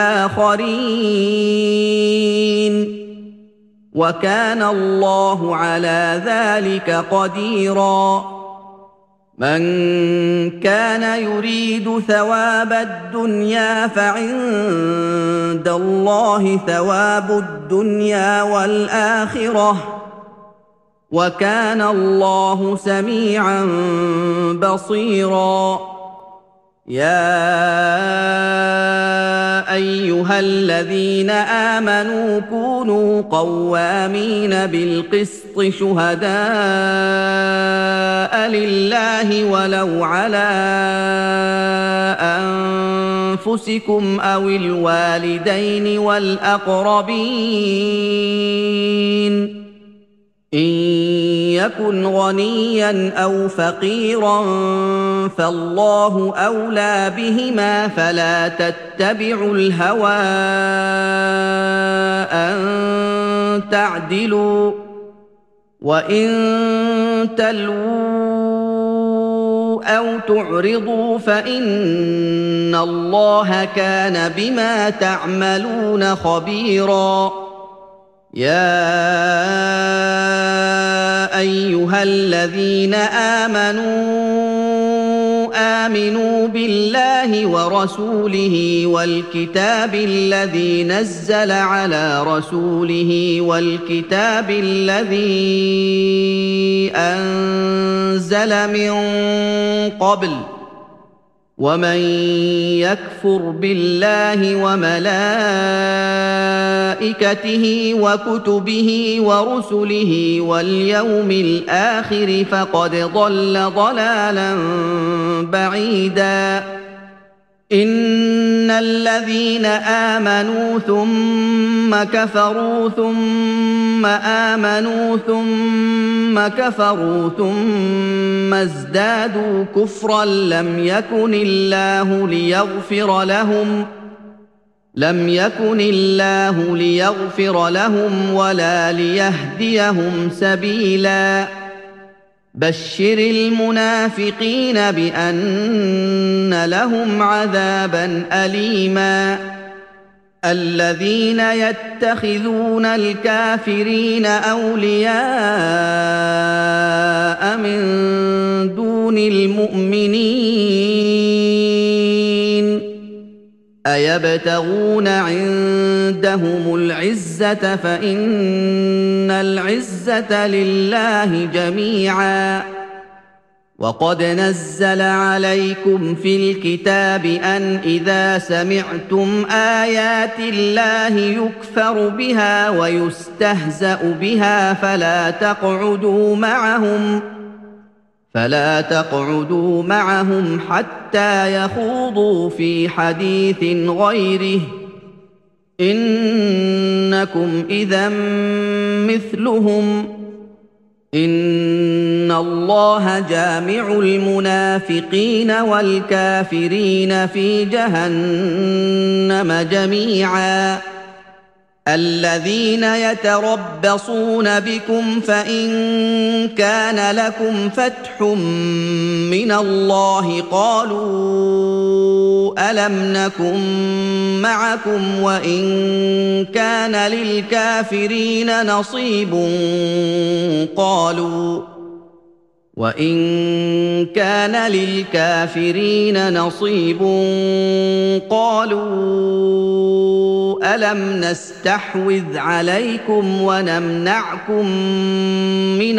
بآخرين وكان الله على ذلك قديرا من كان يريد ثواب الدنيا فعند الله ثواب الدنيا والآخرة وكان الله سميعا بصيرا يا أيها الذين آمنوا كونوا قوامين بالقسط شهداء لله ولو على أنفسكم أو الوالدين والأقربين إن يكن غنيا أو فقيرا فالله أولى بهما فلا تتبعوا الهوى أن تعدلوا وإن تلووا أو تعرضوا فإن الله كان بما تعملون خبيرا يا أيها الذين آمنوا آمنوا بالله ورسوله والكتاب الذي نزل على رسوله والكتاب الذي أنزل من قبل ومن يكفر بالله وملائكته وكتبه ورسله واليوم الآخر فقد ضل ضلالا بعيدا إن الذين آمنوا ثم كفروا ثم آمنوا ثم كفروا ثم ازدادوا كفرا لم يكن الله ليغفر لهم لم يكن الله ليغفر لهم ولا ليهديهم سبيلا بشر المنافقين بأن لهم عذابا أليما الذين يتخذون الكافرين أولياء من دون المؤمنين أيبتغون عندهم العزة فإن العزة لله جميعا وقد نزل عليكم في الكتاب أن إذا سمعتم آيات الله يكفر بها ويستهزأ بها فلا تقعدوا معهم فلا تقعدوا معهم حتى يخوضوا في حديث غيره إنكم إذا مثلهم إن الله جامع المنافقين والكافرين في جهنم جميعا الذين يتربصون بكم فإن كان لكم فتح من الله قالوا ألم نكن معكم وإن كان للكافرين نصيب قالوا وإن كان للكافرين نصيب قالوا ألم نستحوذ عليكم ونمنعكم من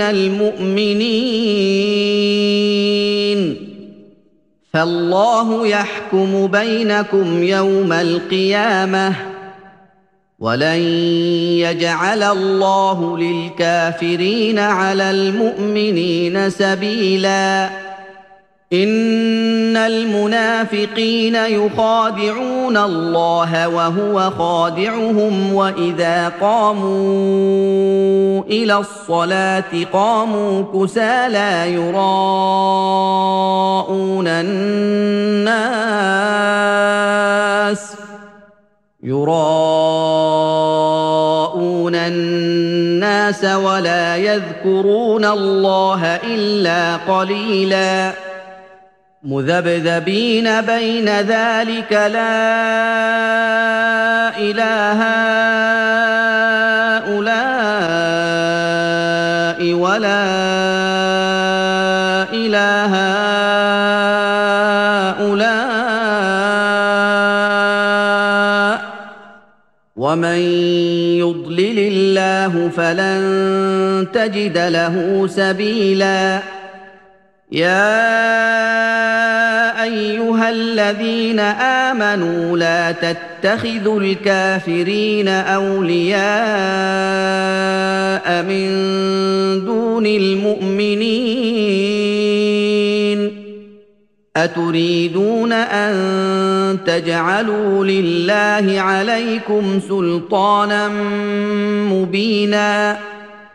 المؤمنين فالله يحكم بينكم يوم القيامة ولن يجعل الله للكافرين على المؤمنين سبيلا إن المنافقين يخادعون الله وهو خادعهم وإذا قاموا إلى الصلاة قاموا كسالى يراءون الناس يراءون الناس الناس ولا يذكرون الله إلا قليلا مذبذبين بين ذلك لا إله هؤلاء ولا إله هؤلاء ومن يضلل الله فلن تجد له سبيلا يا أيها الذين آمنوا لا تتخذوا الكافرين أولياء من دون المؤمنين أتريدون أن تجعلوا لله عليكم سلطانا مبينا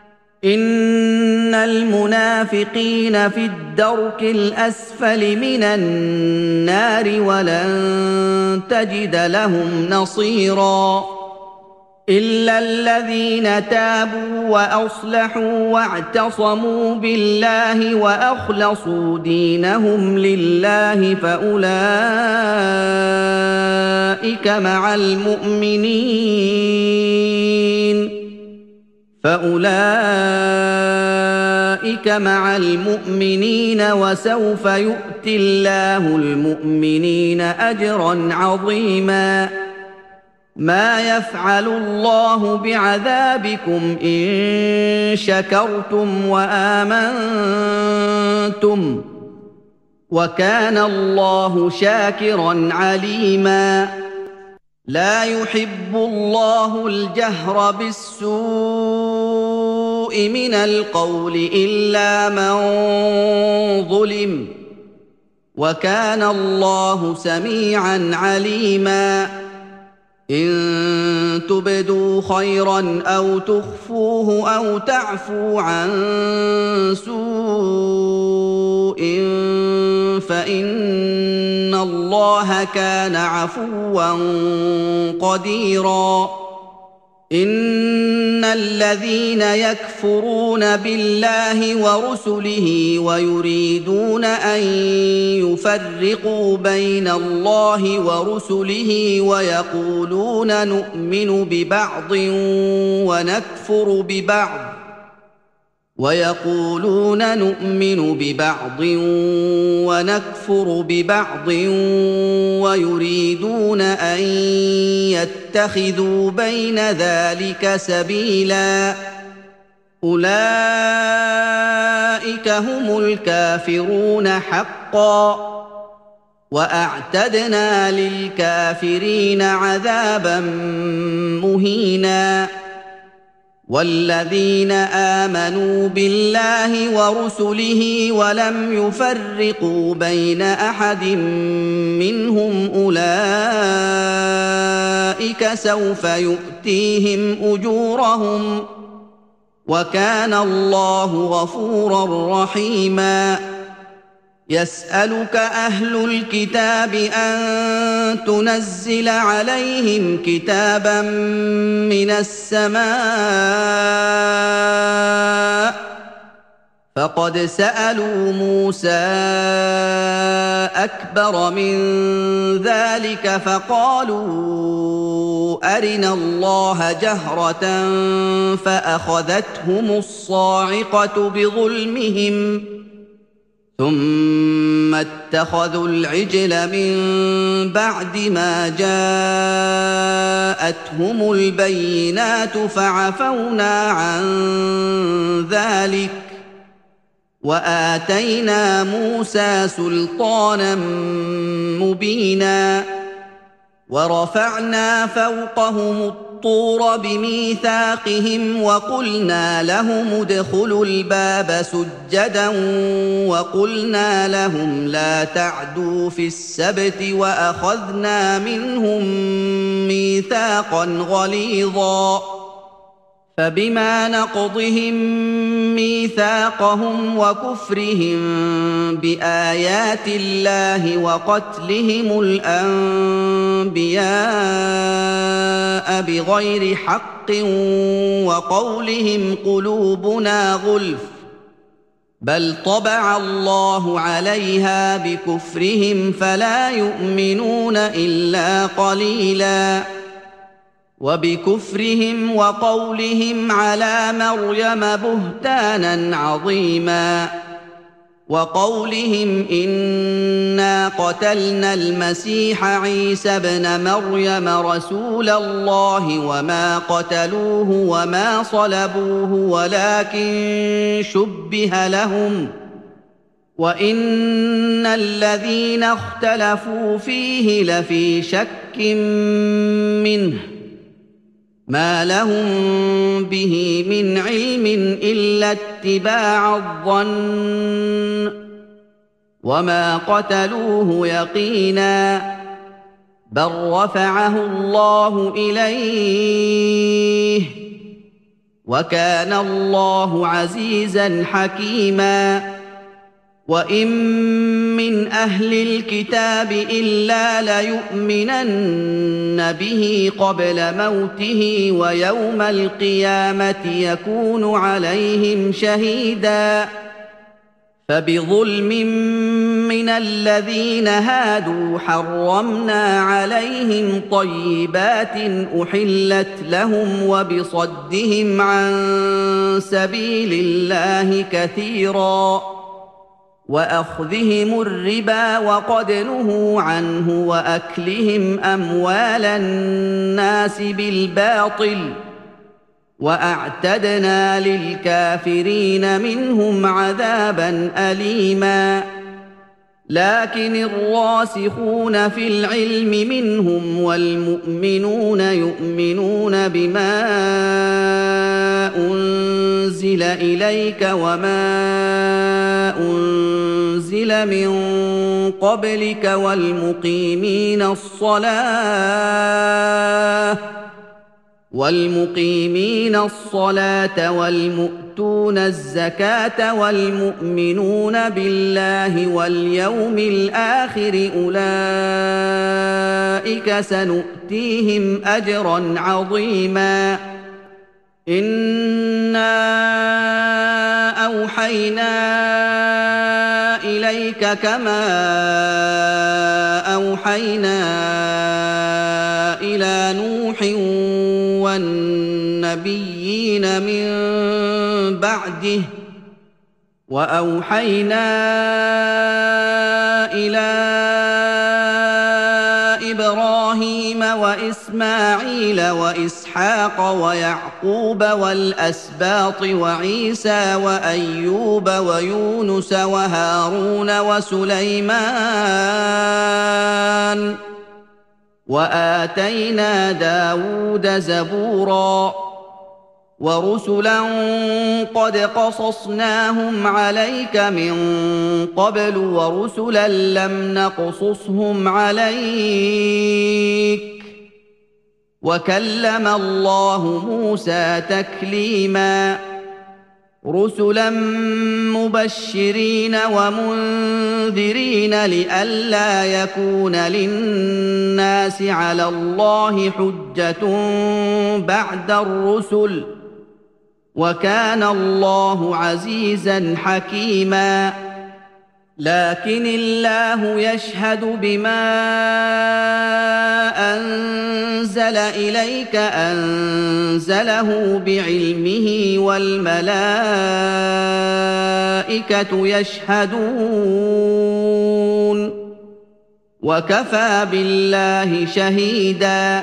إن المنافقين في الدرك الأسفل من النار ولن تجد لهم نصيرا إلا الذين تابوا وأصلحوا واعتصموا بالله وأخلصوا دينهم لله فأولئك مع المؤمنين فأولئك مع المؤمنين وسوف يؤتي الله المؤمنين أجرا عظيما ما يفعل الله بعذابكم إن شكرتم وآمنتم وكان الله شاكرا عليما لا يحب الله الجهر بالسوء من القول إلا من ظلم وكان الله سميعا عليما إن تبدوا خيرا أو تخفوه أو تعفوا عن سوء فإن الله كان عفوا قديرا إن الذين يكفرون بالله ورسله ويريدون أن يفرقوا بين الله ورسله ويقولون نؤمن ببعض ونكفر ببعض ويقولون نؤمن ببعض ونكفر ببعض ويريدون أن يتخذوا بين ذلك سبيلا أولئك هم الكافرون حقا وأعتدنا للكافرين عذابا مهينا والذين آمنوا بالله ورسله ولم يفرقوا بين أحد منهم أولئك سوف يؤتيهم أجورهم وكان الله غفورا رحيما يسألك أهل الكتاب أن تنزل عليهم كتابا من السماء فقد سألوا موسى أكبر من ذلك فقالوا أرنا الله جهرة فأخذتهم الصاعقة بظلمهم ثم اتخذوا العجل من بعد ما جاءتهم البينات فعفونا عن ذلك وآتينا موسى سلطانا مبينا ورفعنا فوقهم الطور بميثاقهم وقلنا لهم ادخلوا الباب سجدا وقلنا لهم لا تعدوا في السبت وأخذنا منهم ميثاقا غليظا فبما نقضهم ميثاقهم وكفرهم بآيات الله وقتلهم الأنبياء بغير حق وقولهم قلوبنا غلف بل طبع الله عليها بكفرهم فلا يؤمنون إلا قليلاً وبكفرهم وقولهم على مريم بهتانا عظيما وقولهم إنا قتلنا المسيح عيسى ابن مريم رسول الله وما قتلوه وما صلبوه ولكن شبه لهم وإن الذين اختلفوا فيه لفي شك منه ما لهم به من علم إلا اتباع الظن وما قتلوه يقينا بل رفعه الله إليه وكان الله عزيزا حكيما وإن من أهل الكتاب إلا ليؤمنن به قبل موته ويوم القيامة يكون عليهم شهيدا فبظلم من الذين هادوا حرمنا عليهم طيبات أحلت لهم وبصدهم عن سبيل الله كثيرا وأخذهم الربا وقد نهوا عنه وأكلهم أموال الناس بالباطل وأعتدنا للكافرين منهم عذابا أليما لكن الراسخون في العلم منهم والمؤمنون يؤمنون بما أنزل إليك وما أنزل من قبلك والمقيمين الصلاة والمقيمين الصلاة والمؤتون الزكاة والمؤمنون بالله واليوم الآخر أولئك سنؤتيهم أجرا عظيما إنا أوحينا إليك كما أوحينا إلى نوح والنبيين من بعده وأوحينا إلى إبراهيم وإسماعيل وإسحاق ويعقوب والأسباط وعيسى وأيوب ويونس وهارون وسليمان وآتينا داود زبورا ورسلا قد قصصناهم عليك من قبل ورسلا لم نقصصهم عليك وكلم الله موسى تكليما رسلا مبشرين ومنذرين لئلا يكون للناس على الله حجة بعد الرسل وكان الله عزيزا حكيما لكن الله يشهد بما أنزل إليك أنزله بعلمه والملائكة يشهدون وكفى بالله شهيدا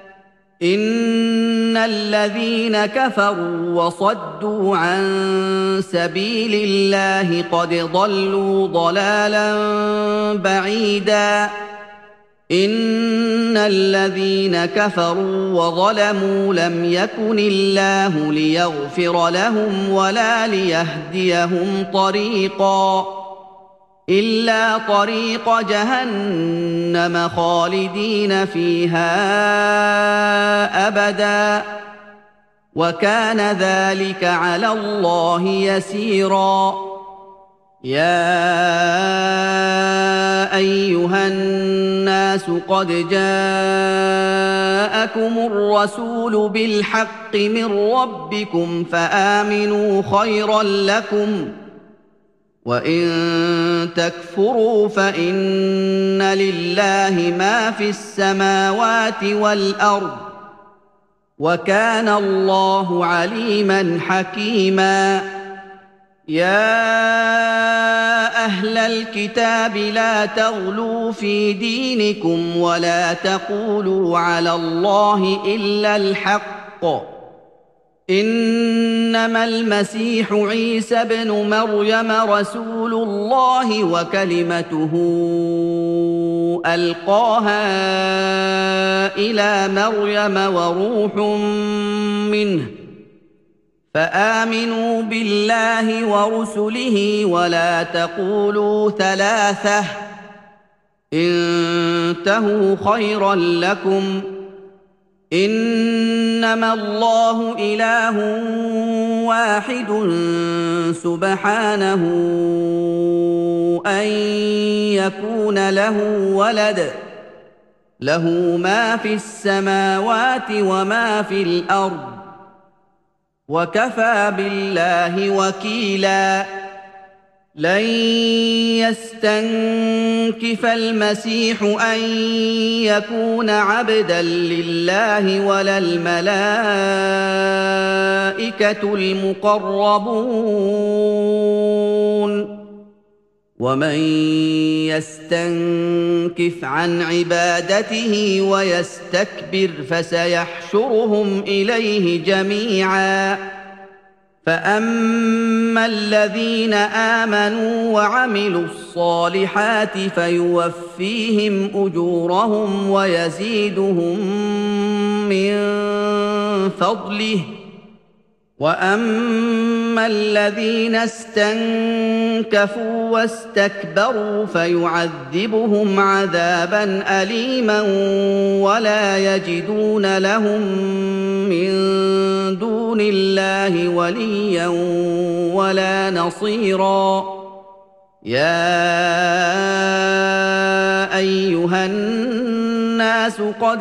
إن الذين كفروا وصدوا عن سبيل الله قد ضلوا ضلالا بعيدا إن الذين كفروا وظلموا لم يكن الله ليغفر لهم ولا ليهديهم طريقا إلا طريق جهنم خالدين فيها أبدا وكان ذلك على الله يسيرا. يا أيها الناس قد جاءكم الرسول بالحق من ربكم فآمنوا خيرا لكم، وإن تكفروا فإن لله ما في السماوات والأرض، وكان الله عليما حكيما. يا أهل الكتاب لا تغلوا في دينكم ولا تقولوا على الله إلا الحق، إنما المسيح عيسى ابن مريم رسول الله وكلمته ألقاها إلى مريم وروح منه، فآمنوا بالله ورسله ولا تقولوا ثلاثة، انتهوا خيرا لكم، إنما الله إله واحد سبحانه أن يكون له ولد، له ما في السماوات وما في الأرض، وكفى بالله وكيلا. لن يستنكف المسيح أن يكون عبدا لله ولا الملائكة المقربون، ومن يستنكف عن عبادته ويستكبر فسيحشرهم إليه جميعا. فأما الذين آمنوا وعملوا الصالحات فيوفيهم أجورهم ويزيدهم من فضله، وأما الذين استنكفوا واستكبروا فيعذبهم عذابا أليما ولا يجدون لهم من دون الله وليا ولا نصيرا. يا أيها الناس قد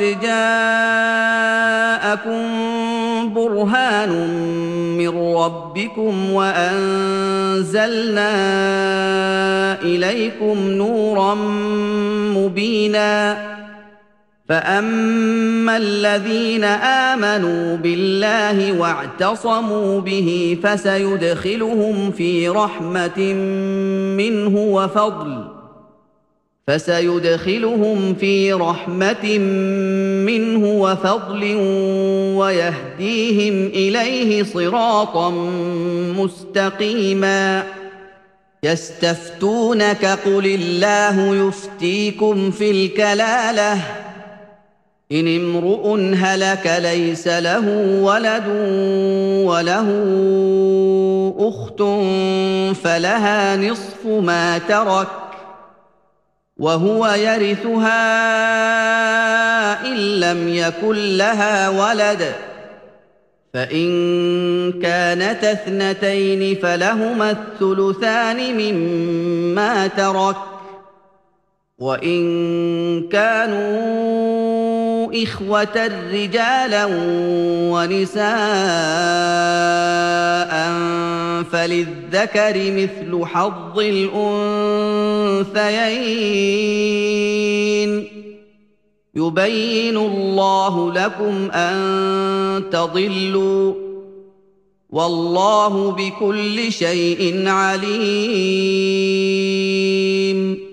جاءكم برهان من ربكم وأنزلنا إليكم نورا مبينا. فأما الذين آمنوا بالله واعتصموا به فسيدخلهم في رحمة منه وفضل فسيدخلهم في رحمة منه وفضل ويهديهم إليه صراطا مستقيما. يستفتونك قل الله يفتيكم في الكلالة، إن امرؤ هلك ليس له ولد وله أخت فلها نصف ما ترك وهو يرثها إن لم يكن لها ولد، فإن كانت اثنتين فلهما الثلثان مما ترك، وإن كانوا إخوة رجالا ونساء فللذكر مثل حظ الأنثيين، يبين الله لكم أن تضلوا، والله بكل شيء عليم.